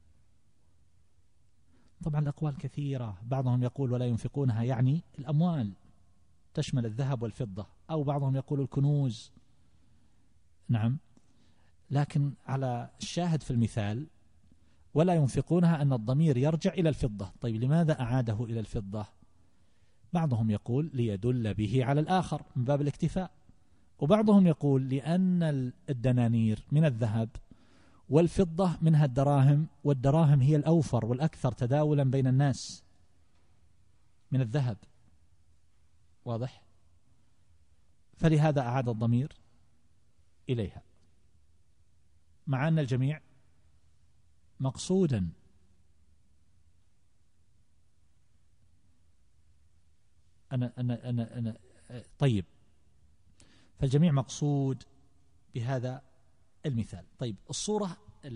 [SPEAKER 2] طبعا الأقوال كثيرة، بعضهم يقول ولا ينفقونها يعني الأموال، تشمل الذهب والفضة، أو بعضهم يقول الكنوز. نعم، لكن على الشاهد في المثال ولا ينفقونها أن الضمير يرجع إلى الفضة. طيب لماذا أعاده إلى الفضة؟ بعضهم يقول ليدل به على الآخر من باب الاكتفاء، وبعضهم يقول لأن الدنانير من الذهب والفضة منها الدراهم، والدراهم هي الأوفر والأكثر تداولا بين الناس من الذهب. واضح؟ فلهذا أعاد الضمير إليها، مع أن الجميع مقصودا. أنا طيب، فالجميع مقصود بهذا المثال. طيب، الصورة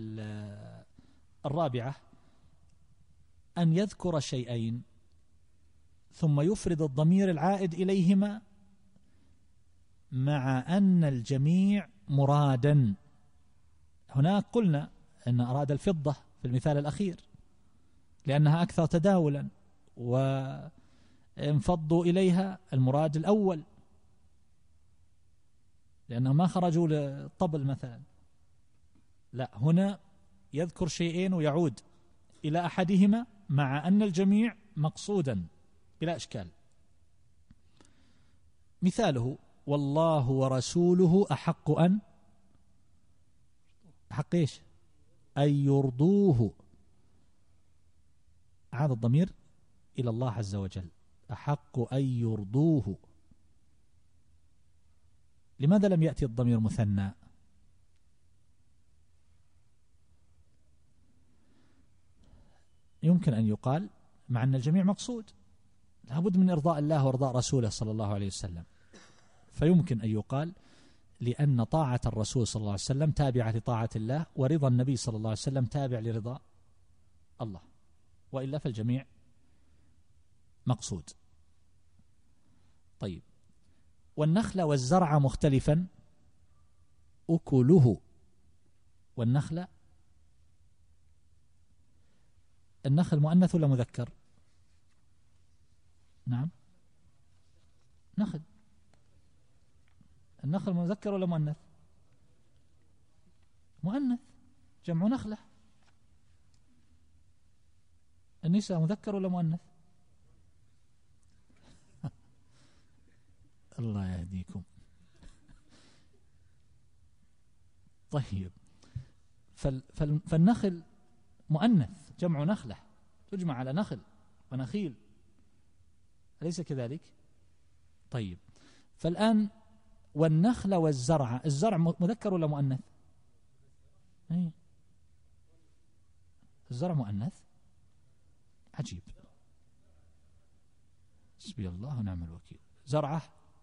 [SPEAKER 2] الرابعة أن يذكر شيئين ثم يفرد الضمير العائد إليهما مع أن الجميع مرادا. هناك قلنا أن أراد الفضة في المثال الأخير لأنها أكثر تداولا، وانفضوا إليها المراد الأول لأنهم ما خرجوا للطبل مثلا. لا، هنا يذكر شيئين ويعود إلى أحدهما مع أن الجميع مقصودا بلا إشكال. مثاله: والله ورسوله أحق أن إيش؟ أن يرضوه. عاد الضمير إلى الله عز وجل، أحق أن يرضوه. لماذا لم يأتي الضمير مثنى؟ يمكن أن يقال مع أن الجميع مقصود، لابد من إرضاء الله وإرضاء رسوله صلى الله عليه وسلم، فيمكن أن يقال لأن طاعة الرسول صلى الله عليه وسلم تابعة لطاعة الله، ورضا النبي صلى الله عليه وسلم تابع لرضا الله، وإلا فالجميع مقصود. طيب، والنخل والزرع مختلفا أكله. والنخل، النخل مؤنث ولا مذكر؟ نعم، نخل. النخل مذكر ولا مؤنث؟ مؤنث، جمع نخلة. النساء مذكر ولا مؤنث؟ الله يهديكم. طيب، فالنخل مؤنث، جمع نخلة، تجمع على نخل ونخيل، أليس كذلك؟ طيب، فالآن والنخل والزرع، الزرع مذكر ولا مؤنث؟ الزرع مؤنث، عجيب، حسبي الله ونعم الوكيل. زرعه،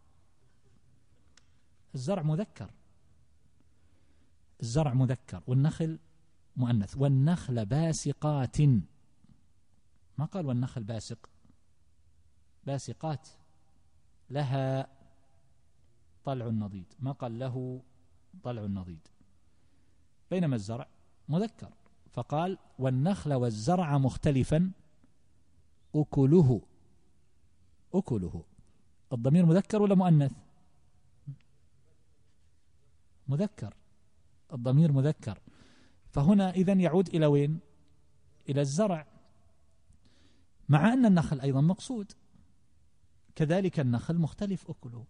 [SPEAKER 2] الزرع مذكر، الزرع مذكر، والنخل مؤنث. والنخل باسقات، ما قال والنخل باسق، باسقات لها طلع نضيد، ما قال له طلع نضيد. بينما الزرع مذكر، فقال والنخل والزرع مختلفا أكله. أكله، الضمير مذكر ولا مؤنث؟ مذكر، الضمير مذكر، فهنا إذن يعود إلى وين؟ إلى الزرع، مع أن النخل أيضا مقصود، كذلك النخل مختلف أكله،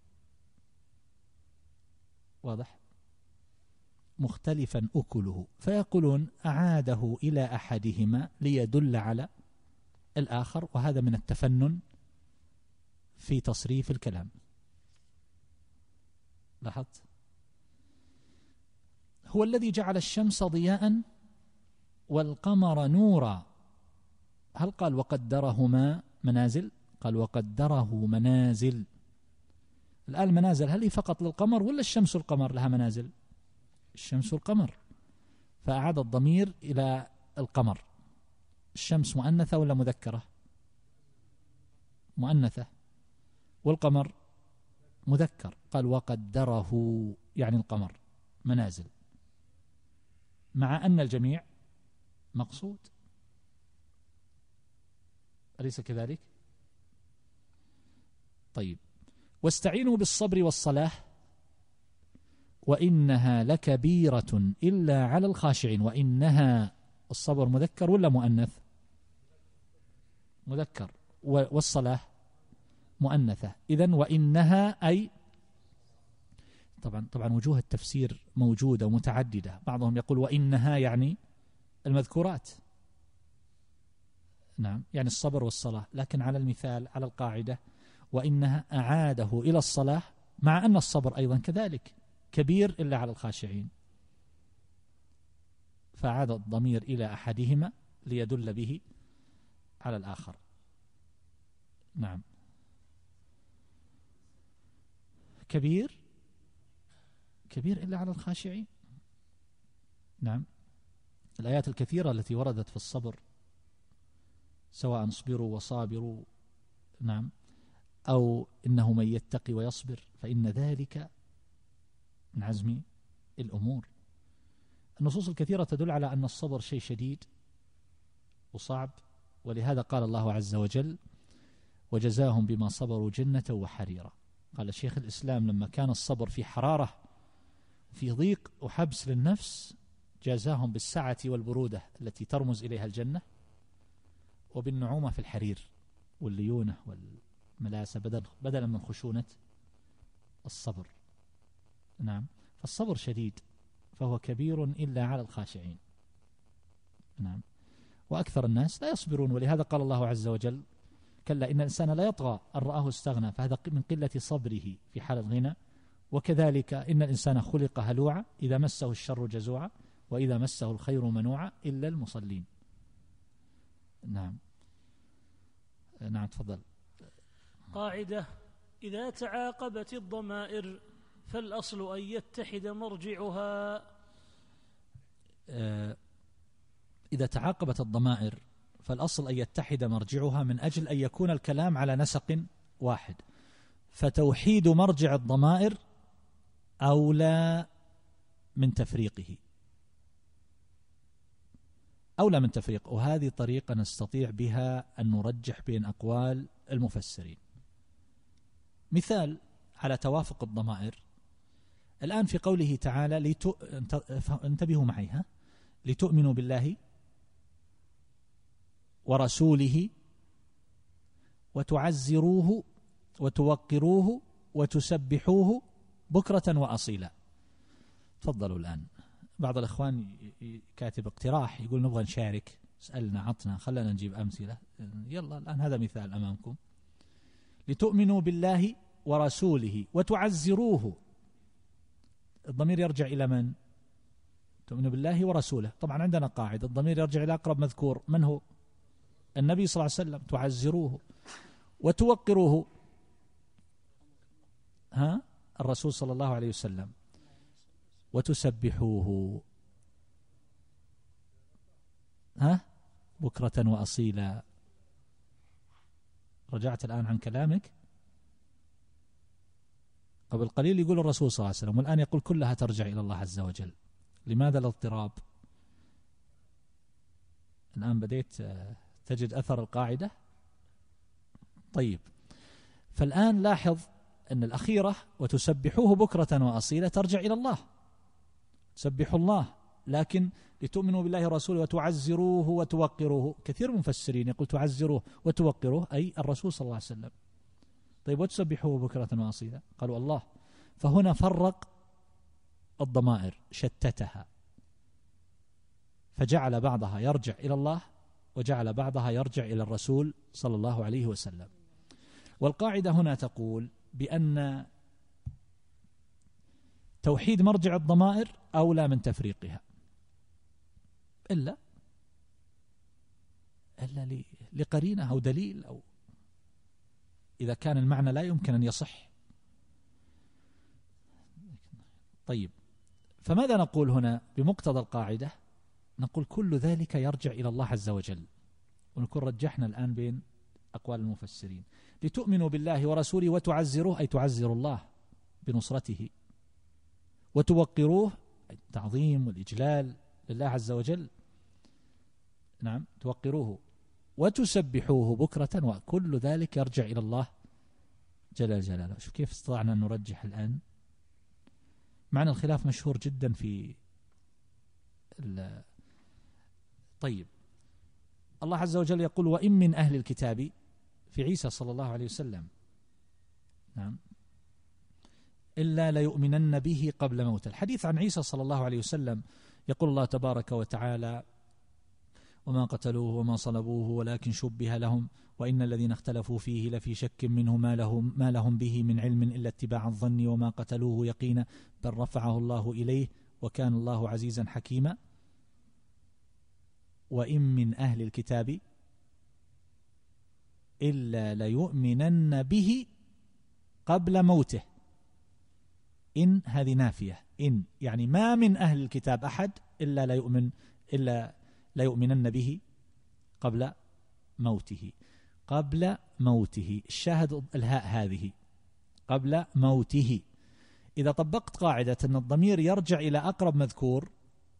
[SPEAKER 2] واضح؟ مختلفا أكله، فيقولون أعاده إلى أحدهما ليدل على الآخر، وهذا من التفنن في تصريف الكلام. لاحظت؟ هو الذي جعل الشمس ضياء والقمر نورا. هل قال وقدرهما منازل؟ قال وقدره منازل. الآن المنازل هل هي فقط للقمر ولا الشمس والقمر لها منازل؟ الشمس والقمر، فأعاد الضمير إلى القمر. الشمس مؤنثة ولا مذكرة؟ مؤنثة. والقمر مذكر، قال وقدره يعني القمر منازل، مع أن الجميع مقصود، أليس كذلك؟ طيب، واستعينوا بالصبر والصلاة وإنها لكبيرة إلا على الخاشعين. وإنها، الصبر مذكر ولا مؤنث؟ مذكر، والصلاة مؤنثة، إذن وإنها أي طبعا وجوه التفسير موجودة ومتعددة. بعضهم يقول وإنها يعني المذكورات، نعم، يعني الصبر والصلاة، لكن على المثال، على القاعدة، وإنها أعاده إلى الصلاة، مع أن الصبر أيضا كذلك كبير إلا على الخاشعين. فعاد الضمير إلى أحدهما ليدل به على الآخر. نعم. كبير إلا على الخاشعين. نعم. الآيات الكثيرة التي وردت في الصبر، سواء اصبروا وصابروا، نعم، أو إنه من يتقي ويصبر فإن ذلك من عزم الأمور. النصوص الكثيرة تدل على أن الصبر شيء شديد وصعب، ولهذا قال الله عز وجل: وجزاهم بما صبروا جنة وحريرا. قال شيخ الإسلام: لما كان الصبر في حرارة في ضيق وحبس للنفس، جازاهم بالسعة والبرودة التي ترمز إليها الجنة، وبالنعومة في الحرير والليونة والملاسة بدلا من خشونة الصبر. نعم. فالصبر شديد، فهو كبير إلا على الخاشعين. نعم. وأكثر الناس لا يصبرون، ولهذا قال الله عز وجل: كلا إن الإنسان لا يطغى أن رآه استغنى، فهذا من قلة صبره في حال الغنى. وكذلك إن الإنسان خلق هلوعا إذا مسه الشر جزوعا وإذا مسه الخير منوعا إلا المصلين. نعم. نعم تفضل.
[SPEAKER 1] قاعدة: إذا تعاقبت الضمائر فالأصل أن يتحد مرجعها.
[SPEAKER 2] إذا تعاقبت الضمائر فالأصل أن يتحد مرجعها، من أجل أن يكون الكلام على نسق واحد. فتوحيد مرجع الضمائر أولى من تفريقه، وهذه طريقة نستطيع بها أن نرجح بين أقوال المفسرين. مثال على توافق الضمائر الآن في قوله تعالى: انتبهوا معي، لتؤمنوا بالله ورسوله وتعزروه وتوقروه وتسبحوه بكرة وأصيلا. تفضلوا الآن. بعض الإخوان كاتب اقتراح يقول: نبغى نشارك، سألنا عطنا، خلنا نجيب أمثلة. يلا الآن هذا مثال أمامكم: لتؤمنوا بالله ورسوله وتعزروه. الضمير يرجع إلى من؟ تؤمنوا بالله ورسوله. طبعا عندنا قاعدة: الضمير يرجع إلى أقرب مذكور، من هو؟ النبي صلى الله عليه وسلم. تعزروه. وتوقروه، الرسول صلى الله عليه وسلم. وتسبحوه بكرة وأصيلا. رجعت الآن عن كلامك. قبل قليل يقول الرسول صلى الله عليه وسلم، والآن يقول كلها ترجع إلى الله عز وجل. لماذا الاضطراب؟ الآن بديت تجد أثر القاعدة. طيب، فالآن لاحظ أن الأخيرة وتسبحوه بكرة وأصيلا ترجع إلى الله، تسبحوا الله. لكن لتؤمنوا بالله ورسوله وتعزروه وتوقروه، كثير من المفسرين يقول تعزروه وتوقروه أي الرسول صلى الله عليه وسلم. طيب، وتسبحوه بكرة وأصيلا، قالوا الله. فهنا فرق الضمائر، شتتها، فجعل بعضها يرجع إلى الله وجعل بعضها يرجع إلى الرسول صلى الله عليه وسلم. والقاعدة هنا تقول بأن توحيد مرجع الضمائر أولى من تفريقها، إلا لقرينة أو دليل، أو إذا كان المعنى لا يمكن أن يصح. طيب، فماذا نقول هنا بمقتضى القاعدة؟ نقول كل ذلك يرجع إلى الله عز وجل، ونكون رجحنا الآن بين أقوال المفسرين. لتؤمنوا بالله ورسوله وتعزروه أي تعزروا الله بنصرته، وتوقروه التعظيم والإجلال لله عز وجل. نعم، توقروه. وتسبحوه بكرة، وكل ذلك يرجع إلى الله جل جلاله. شوف كيف استطعنا أن نرجح الآن. معنى الخلاف مشهور جدا في طيب، الله عز وجل يقول: وإن من أهل الكتاب، في عيسى صلى الله عليه وسلم، نعم، إلا ليؤمنن به قبل موته. الحديث عن عيسى صلى الله عليه وسلم يقول الله تبارك وتعالى: وما قتلوه وما صلبوه ولكن شبه لهم وإن الذين اختلفوا فيه لفي شك منه ما لهم به من علم إلا اتباع الظن وما قتلوه يقينا بل رفعه الله إليه وكان الله عزيزا حكيما. وإن من أهل الكتاب إلا ليؤمنن به قبل موته. إن هذه نافية، إن يعني ما من أهل الكتاب أحد إلا ليؤمنن به قبل موته. قبل موته، الشاهد الهاء هذه قبل موته. إذا طبقت قاعدة أن الضمير يرجع إلى أقرب مذكور،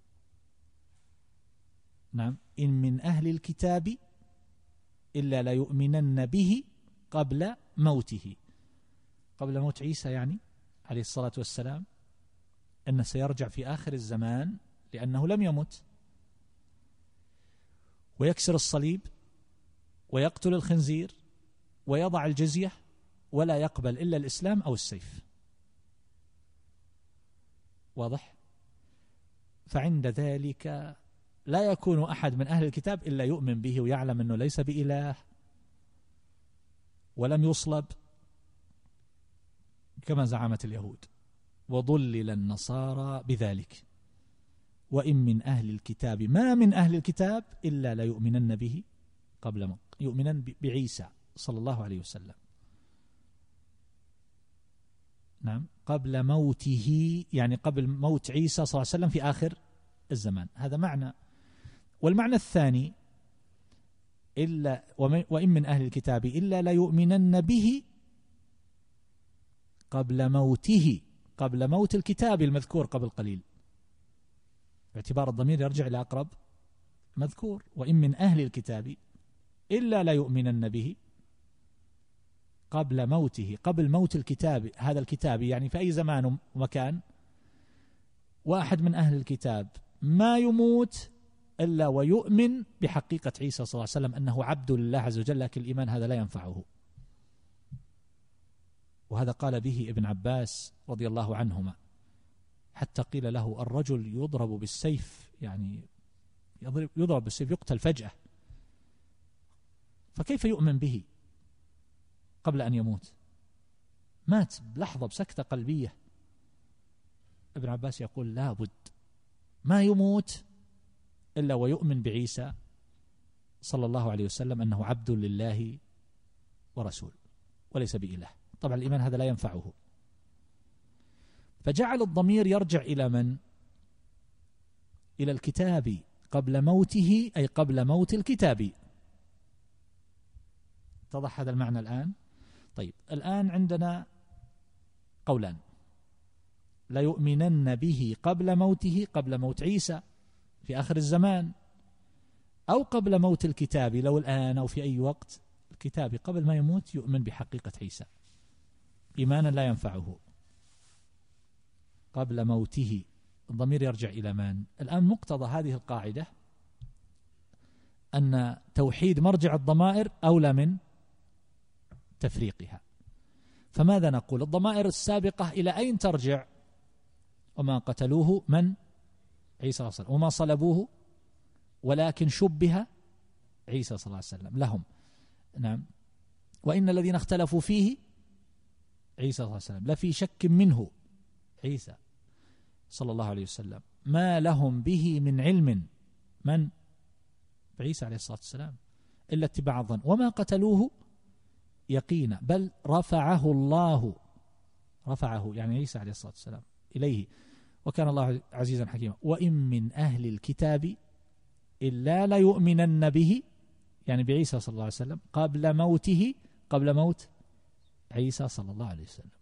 [SPEAKER 2] نعم، إن من أهل الكتاب إلا ليؤمنن به قبل موته. قبل موت عيسى يعني عليه الصلاة والسلام، أنه سيرجع في آخر الزمان لأنه لم يمت، ويكسر الصليب ويقتل الخنزير ويضع الجزية ولا يقبل إلا الإسلام أو السيف. واضح؟ فعند ذلك لا يكون أحد من أهل الكتاب إلا يؤمن به ويعلم أنه ليس بإله ولم يصلب كما زعمت اليهود، وضلل النصارى بذلك. وإن من أهل الكتاب، ما من أهل الكتاب إلا ليؤمنن به قبل موت، يؤمنن بعيسى صلى الله عليه وسلم، نعم، قبل موته، يعني قبل موت عيسى صلى الله عليه وسلم في آخر الزمان. هذا معنى. والمعنى الثاني إلا وإن من أهل الكتاب إلا ليؤمنن به قبل موته، قبل موت الكتاب المذكور قبل قليل، باعتبار الضمير يرجع إلى أقرب مذكور. وإن من أهل الكتاب إلا ليؤمنن به قبل موته، قبل موت الكتاب. هذا الكتاب يعني في أي زمان ومكان، واحد من أهل الكتاب ما يموت إلا ويؤمن بحقيقة عيسى صلى الله عليه وسلم أنه عبد لله عز وجل، لكن الإيمان هذا لا ينفعه. وهذا قال به ابن عباس رضي الله عنهما، حتى قيل له الرجل يضرب بالسيف، يعني يضرب بالسيف يقتل فجأة، فكيف يؤمن به قبل أن يموت؟ مات بلحظة بسكتة قلبية. ابن عباس يقول لا بد ما يموت إلا ويؤمن بعيسى صلى الله عليه وسلم أنه عبد لله ورسول وليس بإله. طبعا الإيمان هذا لا ينفعه. فجعل الضمير يرجع إلى من؟ إلى الكتاب قبل موته، أي قبل موت الكتاب. اتضح هذا المعنى الآن؟ طيب، الآن عندنا قولان: لا يؤمنن به قبل موته، قبل موت عيسى في آخر الزمان، أو قبل موت الكتاب، لو الآن أو في أي وقت الكتاب قبل ما يموت يؤمن بحقيقة عيسى إيمانا لا ينفعه. قبل موته، الضمير يرجع إلى من؟ الآن مقتضى هذه القاعدة أن توحيد مرجع الضمائر أولى من تفريقها. فماذا نقول؟ الضمائر السابقة إلى أين ترجع؟ وما قتلوه من؟ عيسى صلى الله عليه وسلم. وما صلبوه ولكن شبه عيسى صلى الله عليه وسلم لهم، نعم. وإن الذين اختلفوا فيه عيسى صلى الله عليه وسلم لفي شك منه عيسى صلى الله عليه وسلم، ما لهم به من علم، من؟ بعيسى عليه الصلاة والسلام، إلا اتباع الظن. وما قتلوه يقينا، بل رفعه الله، رفعه يعني عيسى عليه الصلاة والسلام إليه، وكان الله عزيزا حكيما. وإن من أهل الكتاب إلا ليؤمنن به، يعني بعيسى صلى الله عليه وسلم، قبل موته، قبل موت عيسى صلى الله عليه وسلم.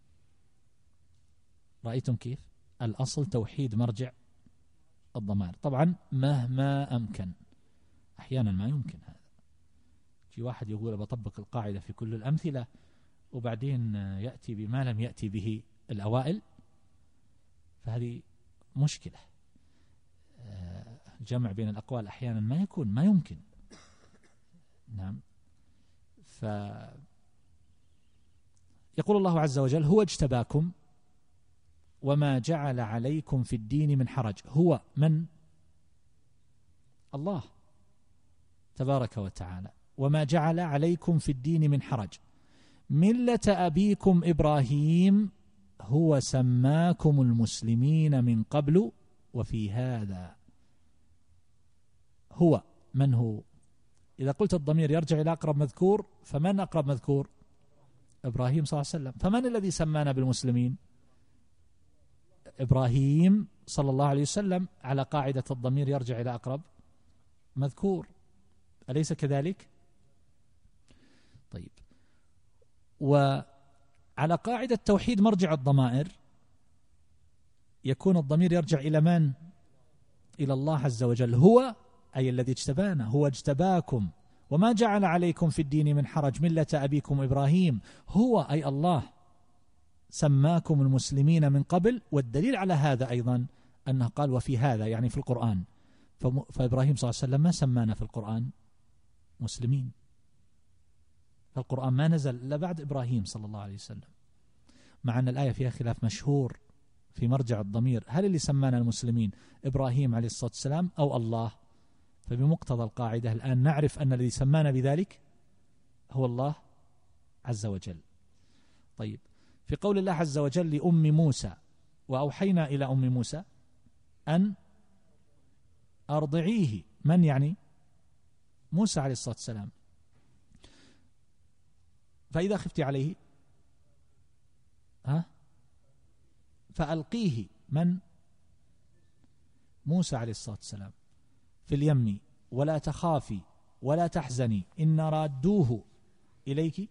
[SPEAKER 2] رأيتم كيف؟ الأصل توحيد مرجع الضمائر. طبعا مهما أمكن، أحيانا ما يمكن هذا. في واحد يقول بطبق القاعدة في كل الأمثلة، وبعدين يأتي بما لم يأتي به الأوائل، فهذه مشكلة. جمع بين الأقوال أحيانا ما يمكن. نعم. يقول الله عز وجل: هو اجتباكم وما جعل عليكم في الدين من حرج. هو من؟ الله تبارك وتعالى. وما جعل عليكم في الدين من حرج ملة أبيكم إبراهيم هو سماكم المسلمين من قبل وفي هذا. هو من هو؟ إذا قلت الضمير يرجع إلى أقرب مذكور، فمن أقرب مذكور؟ إبراهيم صلى الله عليه وسلم. فمن الذي سمانا بالمسلمين؟ إبراهيم صلى الله عليه وسلم، على قاعدة الضمير يرجع إلى أقرب مذكور، أليس كذلك؟ طيب، وعلى قاعدة توحيد مرجع الضمائر يكون الضمير يرجع إلى من؟ إلى الله عز وجل. هو أي الذي اجتبانا، هو اجتباكم وما جعل عليكم في الدين من حرج ملة أبيكم إبراهيم. هو أي الله سماكم المسلمين من قبل. والدليل على هذا أيضا أنه قال وفي هذا، يعني في القرآن. فإبراهيم صلى الله عليه وسلم ما سمانا في القرآن مسلمين، فالقرآن ما نزل إلا بعد إبراهيم صلى الله عليه وسلم، مع أن الآية فيها خلاف مشهور في مرجع الضمير، هل اللي سمانا المسلمين إبراهيم عليه الصلاة والسلام أو الله؟ فبمقتضى القاعدة الآن نعرف أن الذي سمانا بذلك هو الله عز وجل. طيب، في قول الله عز وجل لأم موسى وأوحينا إلى أم موسى أن أرضعيه، من يعني؟ موسى عليه الصلاة والسلام. فإذا خفت عليه فألقيه، من؟ موسى عليه الصلاة والسلام، في اليم ولا تخافي ولا تحزني إن رادوه إليك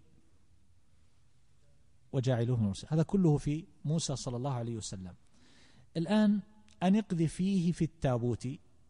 [SPEAKER 2] وجاعلوه من المرسلين. هذا كله في موسى صلى الله عليه وسلم. الآن أن اقذفيه في التابوت،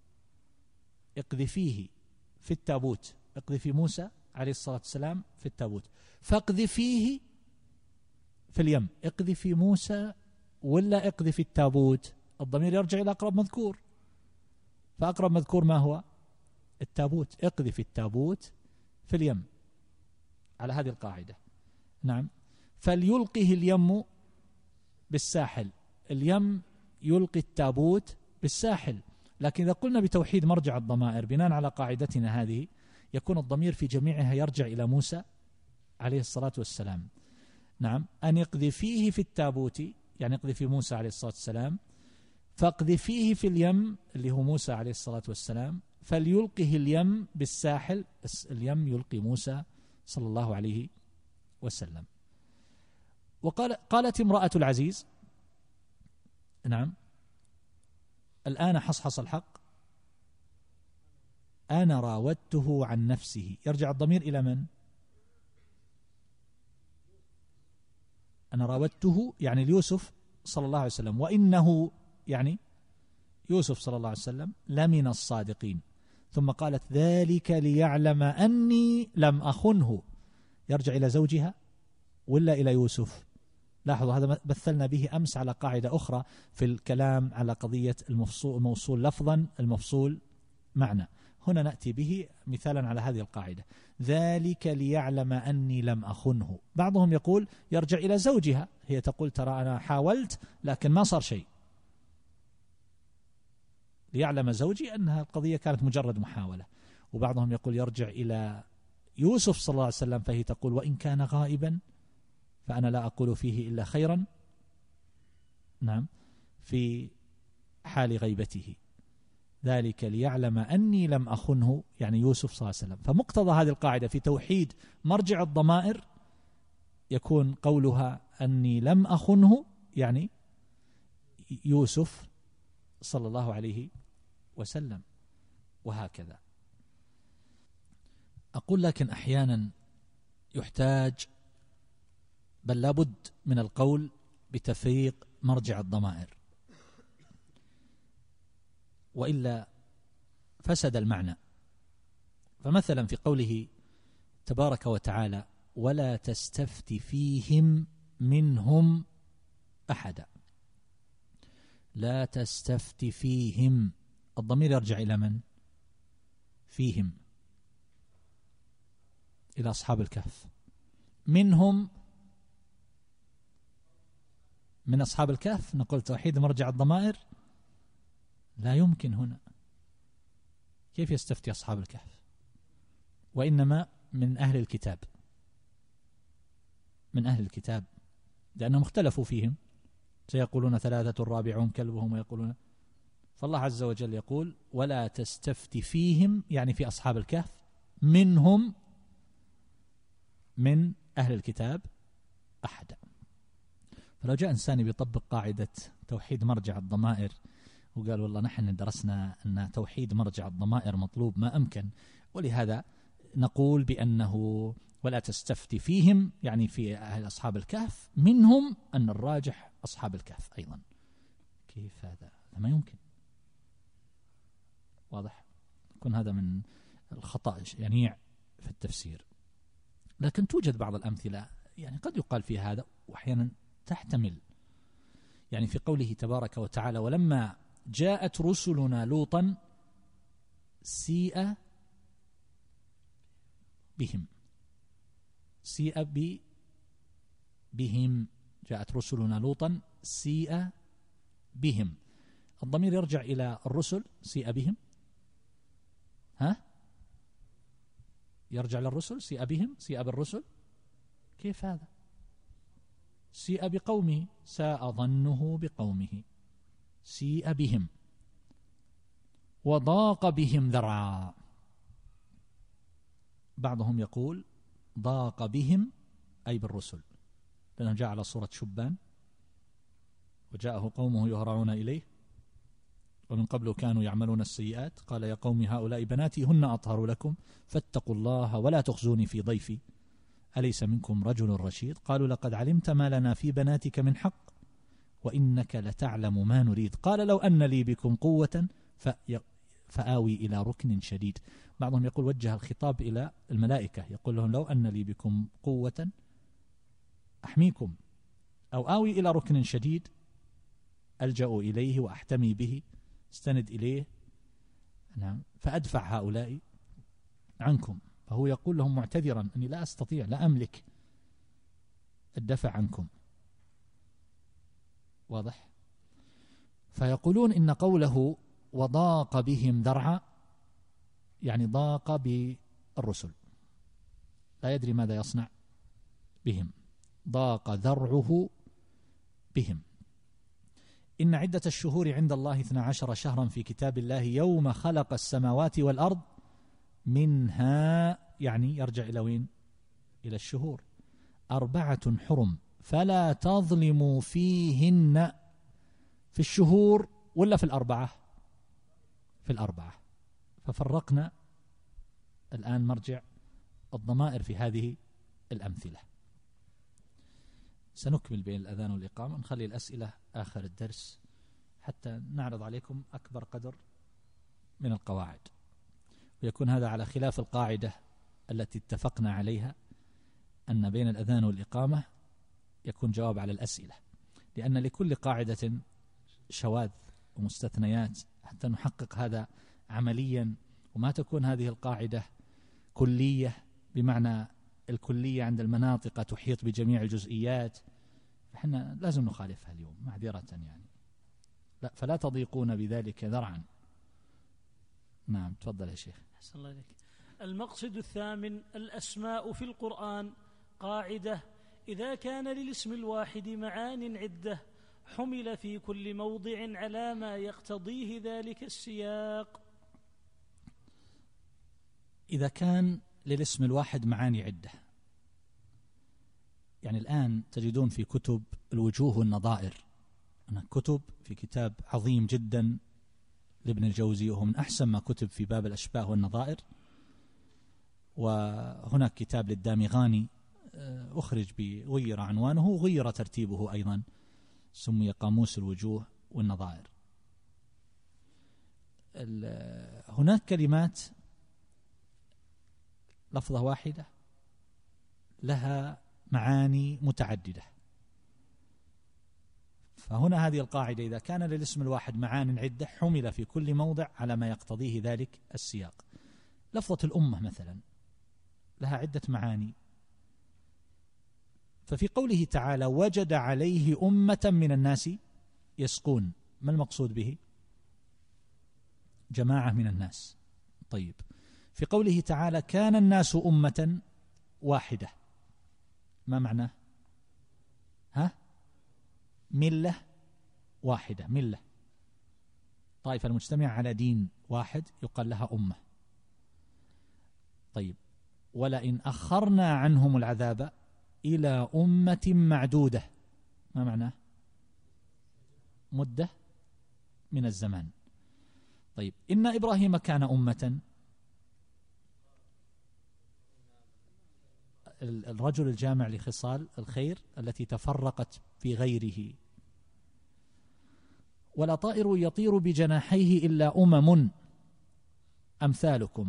[SPEAKER 2] اقذفيه في التابوت، اقذفي موسى عليه الصلاة والسلام في التابوت، فاقذفيه في اليم. اقذفي موسى ولا اقذفي التابوت؟ الضمير يرجع إلى أقرب مذكور، فأقرب مذكور ما هو؟ التابوت. اقذفي التابوت في اليم على هذه القاعدة. نعم. فليلقه اليم بالساحل، اليم يلقي التابوت بالساحل. لكن إذا قلنا بتوحيد مرجع الضمائر بناء على قاعدتنا هذه، يكون الضمير في جميعها يرجع إلى موسى عليه الصلاة والسلام. نعم. أن اقذفيه في التابوت، يعني اقذفي موسى عليه الصلاة والسلام، فاقذفيه في اليم اللي هو موسى عليه الصلاة والسلام، فليلقه اليم بالساحل، اليم يلقي موسى صلى الله عليه وسلم. قالت امرأة العزيز، نعم، الآن حصحص الحق، أنا راودته عن نفسه. يرجع الضمير إلى من؟ أنا راودته يعني ليوسف صلى الله عليه وسلم، وإنه يعني يوسف صلى الله عليه وسلم لمن الصادقين. ثم قالت ذلك ليعلم أني لم أخنه. يرجع إلى زوجها ولا إلى يوسف؟ لاحظوا، هذا مثلنا به أمس على قاعدة أخرى في الكلام على قضية الموصول لفظا المفصول معنى. هنا نأتي به مثالا على هذه القاعدة، ذلك ليعلم أني لم أخنه. بعضهم يقول يرجع إلى زوجها، هي تقول ترى أنا حاولت لكن ما صار شيء، ليعلم زوجي أنها القضية كانت مجرد محاولة. وبعضهم يقول يرجع إلى يوسف صلى الله عليه وسلم، فهي تقول وإن كان غائبا فأنا لا أقول فيه إلا خيرا، نعم، في حال غيبته. ذلك ليعلم أني لم أخنه، يعني يوسف صلى الله عليه وسلم. فمقتضى هذه القاعدة في توحيد مرجع الضمائر يكون قولها أني لم أخنه، يعني يوسف صلى الله عليه وسلم، وهكذا. أقول لكن أحيانا يحتاج بل لابد من القول بتفريق مرجع الضمائر، وإلا فسد المعنى. فمثلا في قوله تبارك وتعالى ولا تستفت فيهم منهم أحدا، لا تستفت فيهم، الضمير يرجع إلى من؟ فيهم، إلى أصحاب الكهف. منهم، من أصحاب الكهف. نقول توحيد مرجع الضمائر لا يمكن هنا، كيف يستفتي أصحاب الكهف؟ وإنما من أهل الكتاب، من أهل الكتاب، لأنهم اختلفوا فيهم، سيقولون ثلاثة رابعهم كلبهم، ويقولون فالله عز وجل يقول ولا تستفت فيهم، يعني في أصحاب الكهف، منهم من أهل الكتاب أحدا. فلو جاء إنسان بيطبق قاعدة توحيد مرجع الضمائر وقال والله نحن درسنا أن توحيد مرجع الضمائر مطلوب، ما أمكن، ولهذا نقول بأنه ولا تستفت فيهم، يعني في أهل أصحاب الكهف، منهم أن الراجح أصحاب الكهف أيضا. كيف هذا؟ ما يمكن. واضح؟ يكون هذا من الخطأ ينيع في التفسير. لكن توجد بعض الأمثلة يعني قد يقال في هذا، وأحيانا تحتمل، يعني في قوله تبارك وتعالى ولما جاءت رسلنا لوطا سيء بهم، سيء بهم، جاءت رسلنا لوطا سيء بهم، الضمير يرجع إلى الرسل، سيء بهم، ها؟ يرجع للرسل، سيء بهم، سيء بالرسل، كيف هذا؟ سيء بقومه، ساء ظنه بقومه، سيء بهم، وضاق بهم ذرعا. بعضهم يقول ضاق بهم أي بالرسل، لأنه جاء على صورة شبان وجاءه قومه يهرعون إليه ومن قبل كانوا يعملون السيئات، قال يا قوم هؤلاء بناتي هن أطهر لكم فاتقوا الله ولا تخزوني في ضيفي أليس منكم رجل رشيد، قالوا لقد علمت ما لنا في بناتك من حق وإنك لتعلم ما نريد، قال لو أن لي بكم قوة فآوي إلى ركن شديد. بعضهم يقول وجه الخطاب إلى الملائكة، يقول لهم لو أن لي بكم قوة أحميكم أو آوي إلى ركن شديد ألجأ إليه وأحتمي به، استند إليه، نعم، فأدفع هؤلاء عنكم. فهو يقول لهم معتذرا أني لا أستطيع، لا أملك الدفع عنكم. واضح؟ فيقولون إن قوله وضاق بهم ذرعا يعني ضاق بالرسل، لا يدري ماذا يصنع بهم، ضاق ذرعه بهم. إن عدة الشهور عند الله 12 شهرا في كتاب الله يوم خلق السماوات والأرض منها، يعني يرجع إلى وين؟ إلى الشهور، 4 حرم فلا تظلموا فيهن، في الشهور ولا في الأربعة؟ في الأربعة. ففرقنا الآن مرجع الضمائر في هذه الأمثلة. سنكمل بين الأذان والإقامة، نخلي الأسئلة آخر الدرس حتى نعرض عليكم أكبر قدر من القواعد، ويكون هذا على خلاف القاعدة التي اتفقنا عليها أن بين الأذان والإقامة يكون جواب على الأسئلة، لأن لكل قاعدة شواذ ومستثنيات حتى نحقق هذا عمليا، وما تكون هذه القاعدة كلية بمعنى الكلية عند المناطق تحيط بجميع الجزئيات، فإحنا لازم نخالفها اليوم معذرة يعني، لا فلا تضيقون بذلك ذرعا. نعم تفضل يا شيخ.
[SPEAKER 1] أحسن الله إليك. المقصد الثامن الأسماء في القرآن. قاعدة: إذا كان للاسم الواحد معان عدة حمل في كل موضع على ما يقتضيه ذلك السياق.
[SPEAKER 2] إذا كان للاسم الواحد معاني عدة، يعني الآن تجدون في كتب الوجوه والنظائر، كتب في كتاب عظيم جدا لابن الجوزي وهو من أحسن ما كتب في باب الأشباه والنظائر، وهناك كتاب للدامغاني أخرج غير عنوانه وغير ترتيبه أيضا، سمي قاموس الوجوه والنظائر. هناك كلمات لفظة واحدة لها معاني متعددة، فهنا هذه القاعدة إذا كان للاسم الواحد معان عدة حمل في كل موضع على ما يقتضيه ذلك السياق. لفظة الأمة مثلا لها عدة معاني، ففي قوله تعالى وجد عليه أمة من الناس يسقون، ما المقصود به؟ جماعة من الناس. طيب في قوله تعالى كان الناس أمة واحدة، ما معناه؟ ملة واحدة، ملة. الطائفة المجتمعة على دين واحد يقال لها أمة. طيب ولئن أخرنا عنهم العذاب إلى أمة معدودة، ما معناه؟ مدة من الزمان. طيب إن إبراهيم كان أمة، الرجل الجامع لخصال الخير التي تفرقت في غيره. ولا طائر يطير بجناحيه إلا أمم أمثالكم،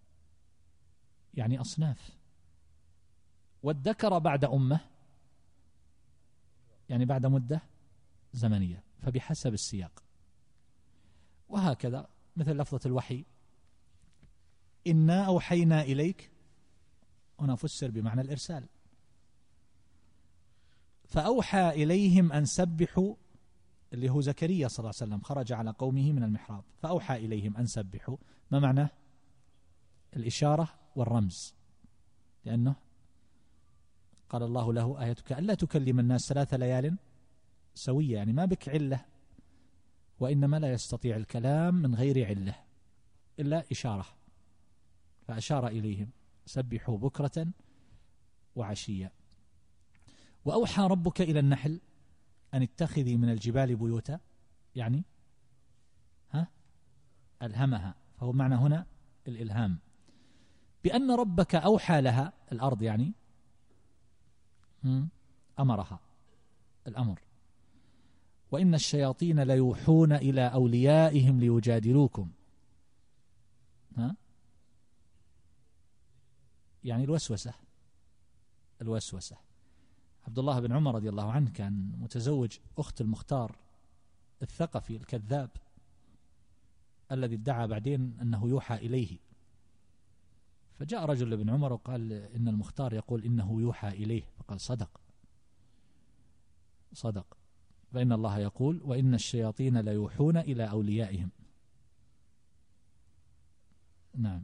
[SPEAKER 2] يعني أصناف. والذكر بعد أمة يعني بعد مدة زمنية، فبحسب السياق. وهكذا مثل لفظة الوحي، إنا أوحينا إليك، هنا فسر بمعنى الإرسال. فأوحى إليهم أن سبحوا، اللي هو زكريا صلى الله عليه وسلم خرج على قومه من المحراب، فأوحى إليهم أن سبحوا، ما معناه؟ الإشارة والرمز، لأنه قال الله له آيتك ألا تكلم الناس 3 ليال سوية، يعني ما بك علة، وإنما لا يستطيع الكلام من غير علة إلا إشارة، فأشار إليهم سبحوا بكرة وعشية. وأوحى ربك إلى النحل أن اتخذي من الجبال بيوتا، يعني ألهمها، فهو معنى هنا الإلهام. بأن ربك أوحى لها، الأرض يعني أمرها الأمر. وإن الشياطين ليوحون إلى أوليائهم ليجادلوكم، يعني الوسوسة. عبد الله بن عمر رضي الله عنه كان متزوج أخت المختار الثقفي الكذاب الذي ادعى بعدين أنه يوحى إليه. فجاء رجل لابن عمر وقال إن المختار يقول إنه يوحى إليه، فقال صدق، فإن الله يقول وإن الشياطين ليوحون إلى أوليائهم. نعم.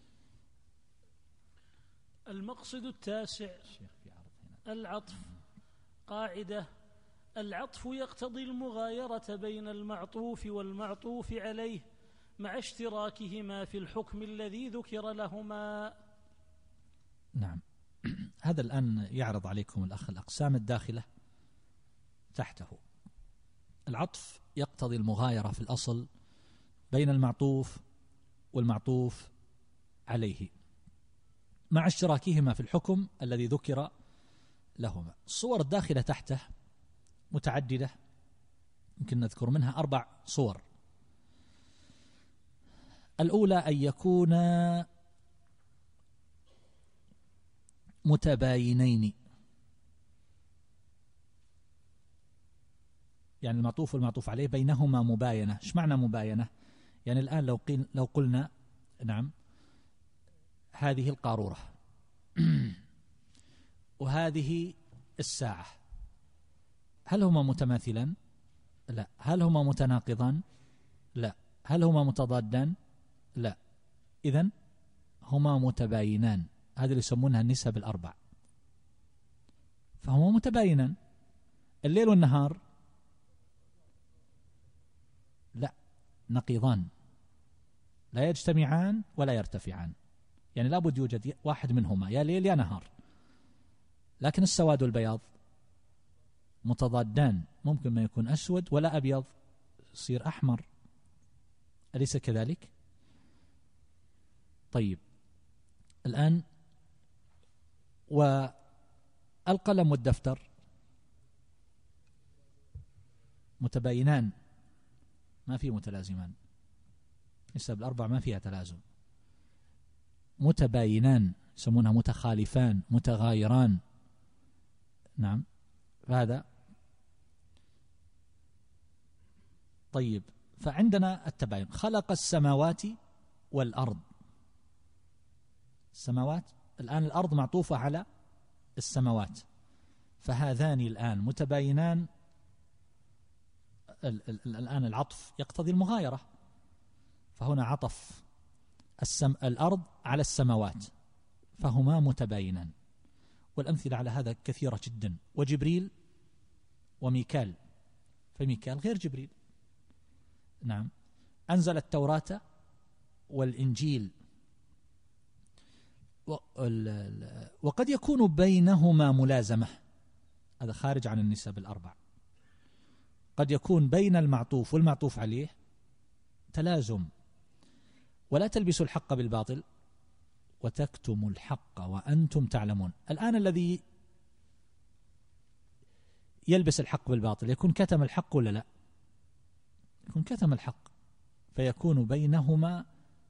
[SPEAKER 1] المقصد التاسع العطف. قاعدة: العطف يقتضي المغايرة بين المعطوف والمعطوف عليه مع اشتراكهما في الحكم الذي ذكر لهما.
[SPEAKER 2] نعم. هذا الآن يعرض عليكم الأخ الأقسام الداخلة تحته. العطف يقتضي المغايرة في الأصل بين المعطوف والمعطوف عليه مع اشتراكهما في الحكم الذي ذكر لهما. الصور الداخلة تحته متعددة، يمكن نذكر منها 4 صور. الأولى أن يكونا متباينين، يعني المعطوف والمعطوف عليه بينهما مباينة. ايش معنى مباينة؟ يعني الآن لو قلنا نعم هذه القارورة وهذه الساعة، هل هما متماثلان؟ لا. هل هما متناقضان؟ لا. هل هما متضادان؟ لا. إذن هما متباينان، هذا اللي يسمونها النسب ال4. فهما متباينان. الليل والنهار لا، نقيضان، لا يجتمعان ولا يرتفعان، يعني لابد يوجد واحد منهما، يا ليل يا نهار. لكن السواد والبياض متضادان، ممكن ما يكون أسود ولا أبيض يصير أحمر، أليس كذلك؟ طيب الآن والقلم والدفتر متباينان، ما في متلازمان، نسب ال4 ما فيها تلازم. متباينان يسمونها متخالفان، متغايران. نعم، هذا. طيب فعندنا التباين. خلق السماوات والأرض. السماوات الآن الأرض معطوفة على السماوات، فهذان الآن متباينان. الآن العطف يقتضي المغايرة، فهنا عطف الأرض على السماوات، فهما متباينان. والأمثلة على هذا كثيرة جدا. وجبريل وميكال، فميكال غير جبريل. نعم. أنزل التوراة والإنجيل، وقد يكون بينهما ملازمة، هذا خارج عن النسب الأربع. قد يكون بين المعطوف والمعطوف عليه تلازم. ولا تلبسوا الحق بالباطل وتكتموا الحق وأنتم تعلمون. الآن الذي يلبس الحق بالباطل يكون كتم الحق ولا لا؟ يكون كتم الحق، فيكون بينهما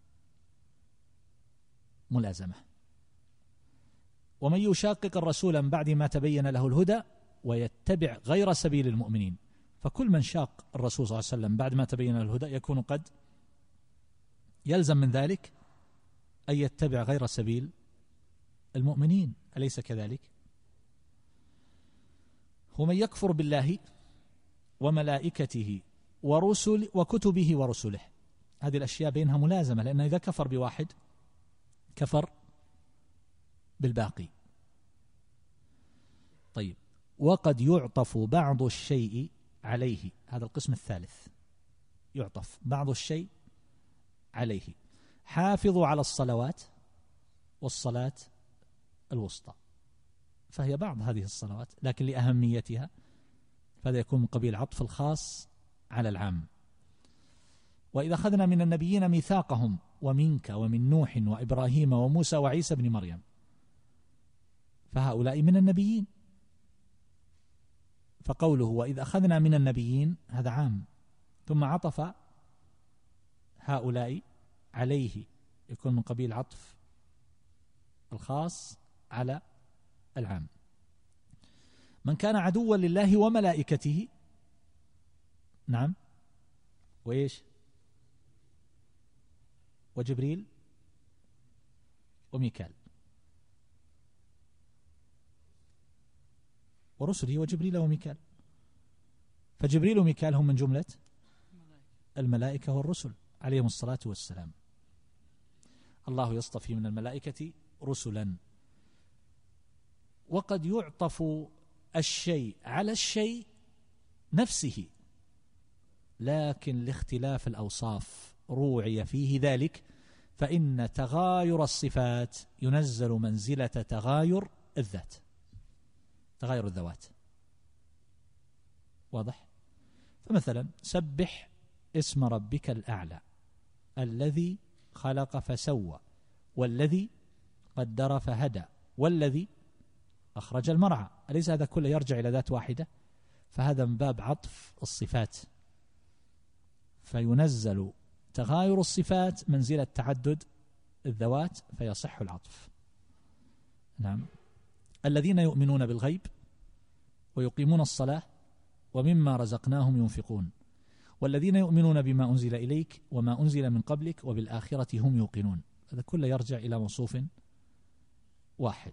[SPEAKER 2] ملازمة. ومن يشاقق الرسول من بعد ما تبين له الهدى ويتبع غير سبيل المؤمنين، فكل من شاق الرسول صلى الله عليه وسلم بعد ما تبين له الهدى يكون قد يلزم من ذلك أن يتبع غير سبيل المؤمنين، أليس كذلك؟ ومن يكفر بالله وملائكته ورسل وكتبه ورسله، هذه الأشياء بينها ملازمة، لأن إذا كفر بواحد كفر بالباقي. طيب، وقد يعطف بعض الشيء عليه، هذا القسم الثالث، يعطف بعض الشيء عليه. حافظوا على الصلوات والصلاة الوسطى، فهي بعض هذه الصلوات لكن لأهميتها، فهذا يكون من قبيل عطف الخاص على العام. وإذا أخذنا من النبيين ميثاقهم ومنك ومن نوح وإبراهيم وموسى وعيسى بن مريم، فهؤلاء من النبيين، فقوله وإذا أخذنا من النبيين هذا عام، ثم عطف هؤلاء عليه، يكون من قبيل عطف الخاص على العام. من كان عدوا لله وملائكته، نعم، وإيش، وجبريل وميكال ورسله، وجبريل وميكال، فجبريل وميكال هم من جملة الملائكة والرسل عليهم الصلاة والسلام. الله يصطفي من الملائكة رسلا. وقد يعطف الشيء على الشيء نفسه، لكن لاختلاف الأوصاف روعي فيه ذلك، فإن تغاير الصفات ينزل منزلة تغاير الذات، تغاير الذوات، واضح؟ فمثلا سبح اسم ربك الأعلى الذي خلق فسوى والذي قدر فهدى والذي أخرج المرعى، أليس هذا كله يرجع إلى ذات واحدة؟ فهذا من باب عطف الصفات، فينزل تغاير الصفات منزلة تعدد الذوات فيصح العطف. نعم. الذين يؤمنون بالغيب ويقيمون الصلاة ومما رزقناهم ينفقون، والذين يؤمنون بما أنزل إليك وما أنزل من قبلك وبالآخرة هم يوقنون، هذا كله يرجع إلى موصوف واحد.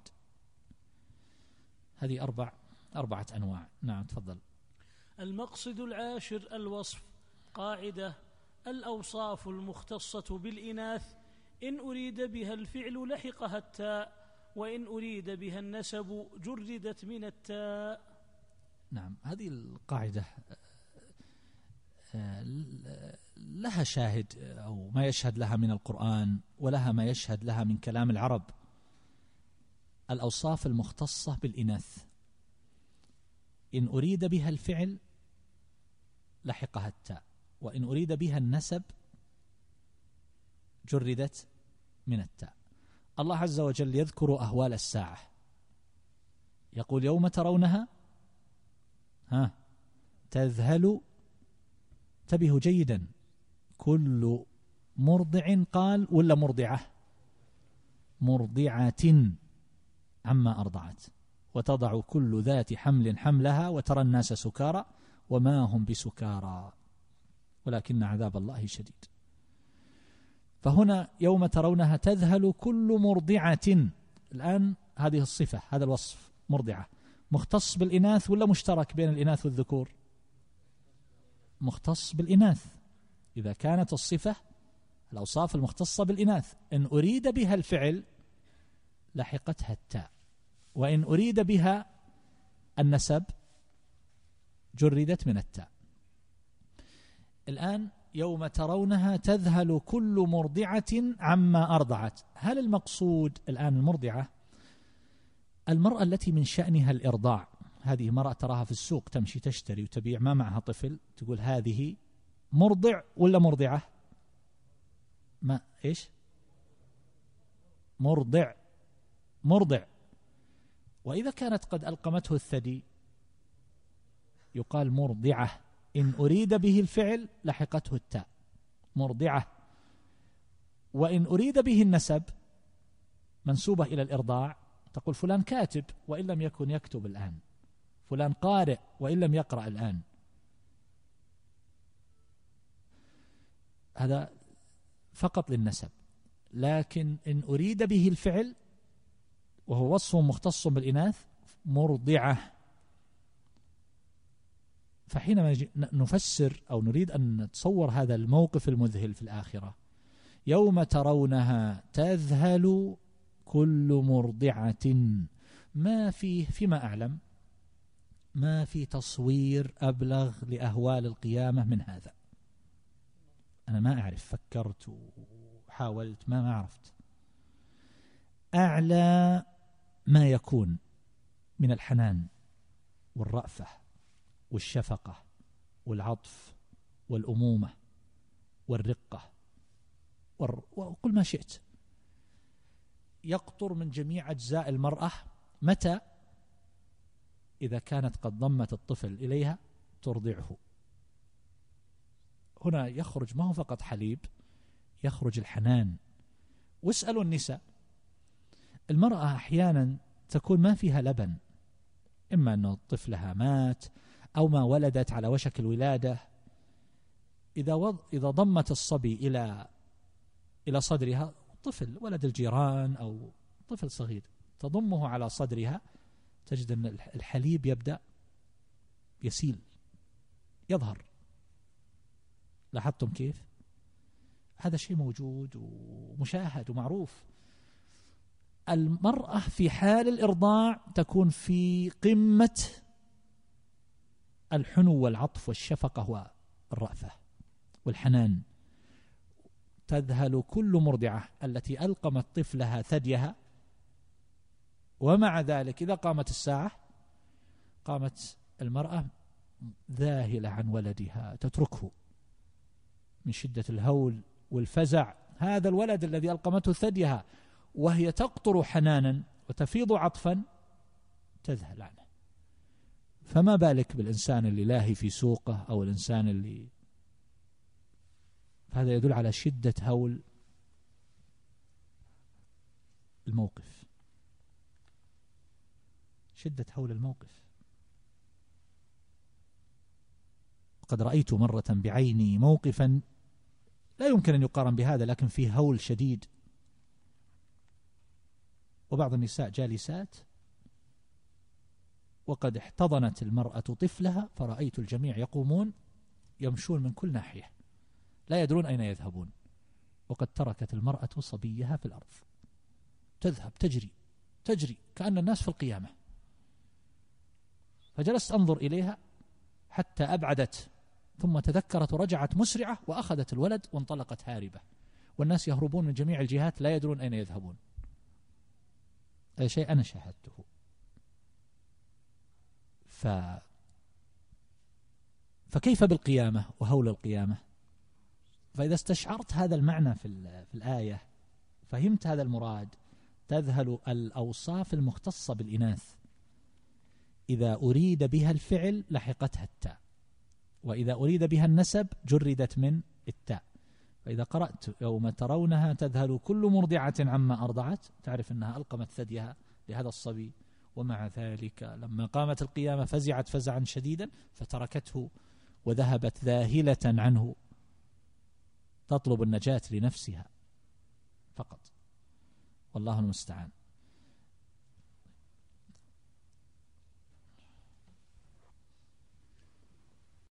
[SPEAKER 2] هذه أربعة أنواع. نعم، تفضل.
[SPEAKER 1] المقصد العاشر الوصف. قاعدة: الأوصاف المختصة بالإناث إن أريد بها الفعل لحقها التاء، وإن أريد بها النسب جردت من التاء.
[SPEAKER 2] نعم، هذه القاعدة لها شاهد أو ما يشهد لها من القرآن، ولها ما يشهد لها من كلام العرب. الأوصاف المختصة بالإناث إن أريد بها الفعل لحقها التاء، وإن أريد بها النسب جردت من التاء. الله عز وجل يذكر أهوال الساعة، يقول يوم ترونها تذهل، انتبهوا جيدا، كل مرضع، قال ولا مرضعة عما أرضعت، وتضع كل ذات حمل حملها وترى الناس سكارى وما هم بسكارى ولكن عذاب الله شديد. فهنا يوم ترونها تذهل كل مرضعة، الآن هذه الصفة، هذا الوصف مرضعة مختص بالإناث ولا مشترك بين الإناث والذكور؟ مختص بالإناث. إذا كانت الصفة الأوصاف المختصة بالإناث إن أريد بها الفعل لحقتها التاء، وإن أريد بها النسب جردت من التاء. الآن يوم ترونها تذهل كل مرضعة عما أرضعت. هل المقصود الآن المرضعة المرأة التي من شأنها الإرضاع؟ هذه مرأة تراها في السوق تمشي تشتري وتبيع، ما معها طفل، تقول هذه مرضع ولا مرضعة؟ ما إيش؟ مرضع. وإذا كانت قد ألقمته الثدي يقال مرضعة، إن أريد به الفعل لحقته التاء، مرضعة. وإن أريد به النسب منسوبة إلى الإرضاع تقول فلان كاتب وإن لم يكن يكتب الآن، فلان قارئ وإن لم يقرأ الآن. هذا فقط للنسب. لكن إن أريد به الفعل وهو وصف مختص بالإناث مرضعة. فحينما نفسر أو نريد أن نتصور هذا الموقف المذهل في الآخرة، يوم ترونها تذهل كل مرضعة، ما فيه فيما أعلم ما في تصوير أبلغ لأهوال القيامة من هذا. أنا ما أعرف، فكرت وحاولت ما عرفت. أعلى ما يكون من الحنان والرأفة والشفقة والعطف والأمومة والرقة وكل ما شئت يقطر من جميع أجزاء المرأة. متى؟ إذا كانت قد ضمت الطفل إليها ترضعه. هنا يخرج ما هو فقط حليب، يخرج الحنان. واسألوا النساء، المرأة أحيانا تكون ما فيها لبن، إما أن طفلها مات أو ما ولدت على وشك الولادة. إذا ضمت الصبي إلى صدرها، طفل ولد الجيران أو طفل صغير، تضمه على صدرها، تجد أن الحليب يبدأ يسيل يظهر. لاحظتم كيف؟ هذا شيء موجود ومشاهد ومعروف. المرأة في حال الإرضاع تكون في قمة الحنو والعطف والشفقة والرأفة والحنان. تذهل كل مرضعة التي ألقمت طفلها ثديها، ومع ذلك إذا قامت الساعة قامت المرأة ذاهلة عن ولدها تتركه من شدة الهول والفزع. هذا الولد الذي ألقمته ثديها وهي تقطر حنانا وتفيض عطفا تذهل عنه. فما بالك بالإنسان اللي لاهي في سوقه أو الإنسان اللي، هذا يدل على شدة هول الموقف، شدة هول الموقف. قد رأيت مرة بعيني موقفا لا يمكن أن يقارن بهذا، لكن فيه هول شديد. وبعض النساء جالسات وقد احتضنت المرأة طفلها، فرأيت الجميع يقومون يمشون من كل ناحية لا يدرون أين يذهبون، وقد تركت المرأة صبيها في الأرض تذهب تجري كأن الناس في القيامة. فجلست أنظر إليها حتى أبعدت، ثم تذكرت ورجعت مسرعة وأخذت الولد وانطلقت هاربة، والناس يهربون من جميع الجهات لا يدرون أين يذهبون. هذا شيء أنا شاهدته. فكيف بالقيامة وهول القيامة؟ فإذا استشعرت هذا المعنى في الآية، فهمت هذا المراد. تذهل الأوصاف المختصة بالإناث، إذا أريد بها الفعل لحقتها التاء، وإذا أريد بها النسب جردت من التاء. فإذا قرأت يوم ترونها تذهل كل مرضعة عما أرضعت، تعرف أنها ألقمت ثديها لهذا الصبي، ومع ذلك لما قامت القيامة فزعت فزعا شديدا فتركته وذهبت ذاهلة عنه تطلب النجاة لنفسها فقط. والله المستعان.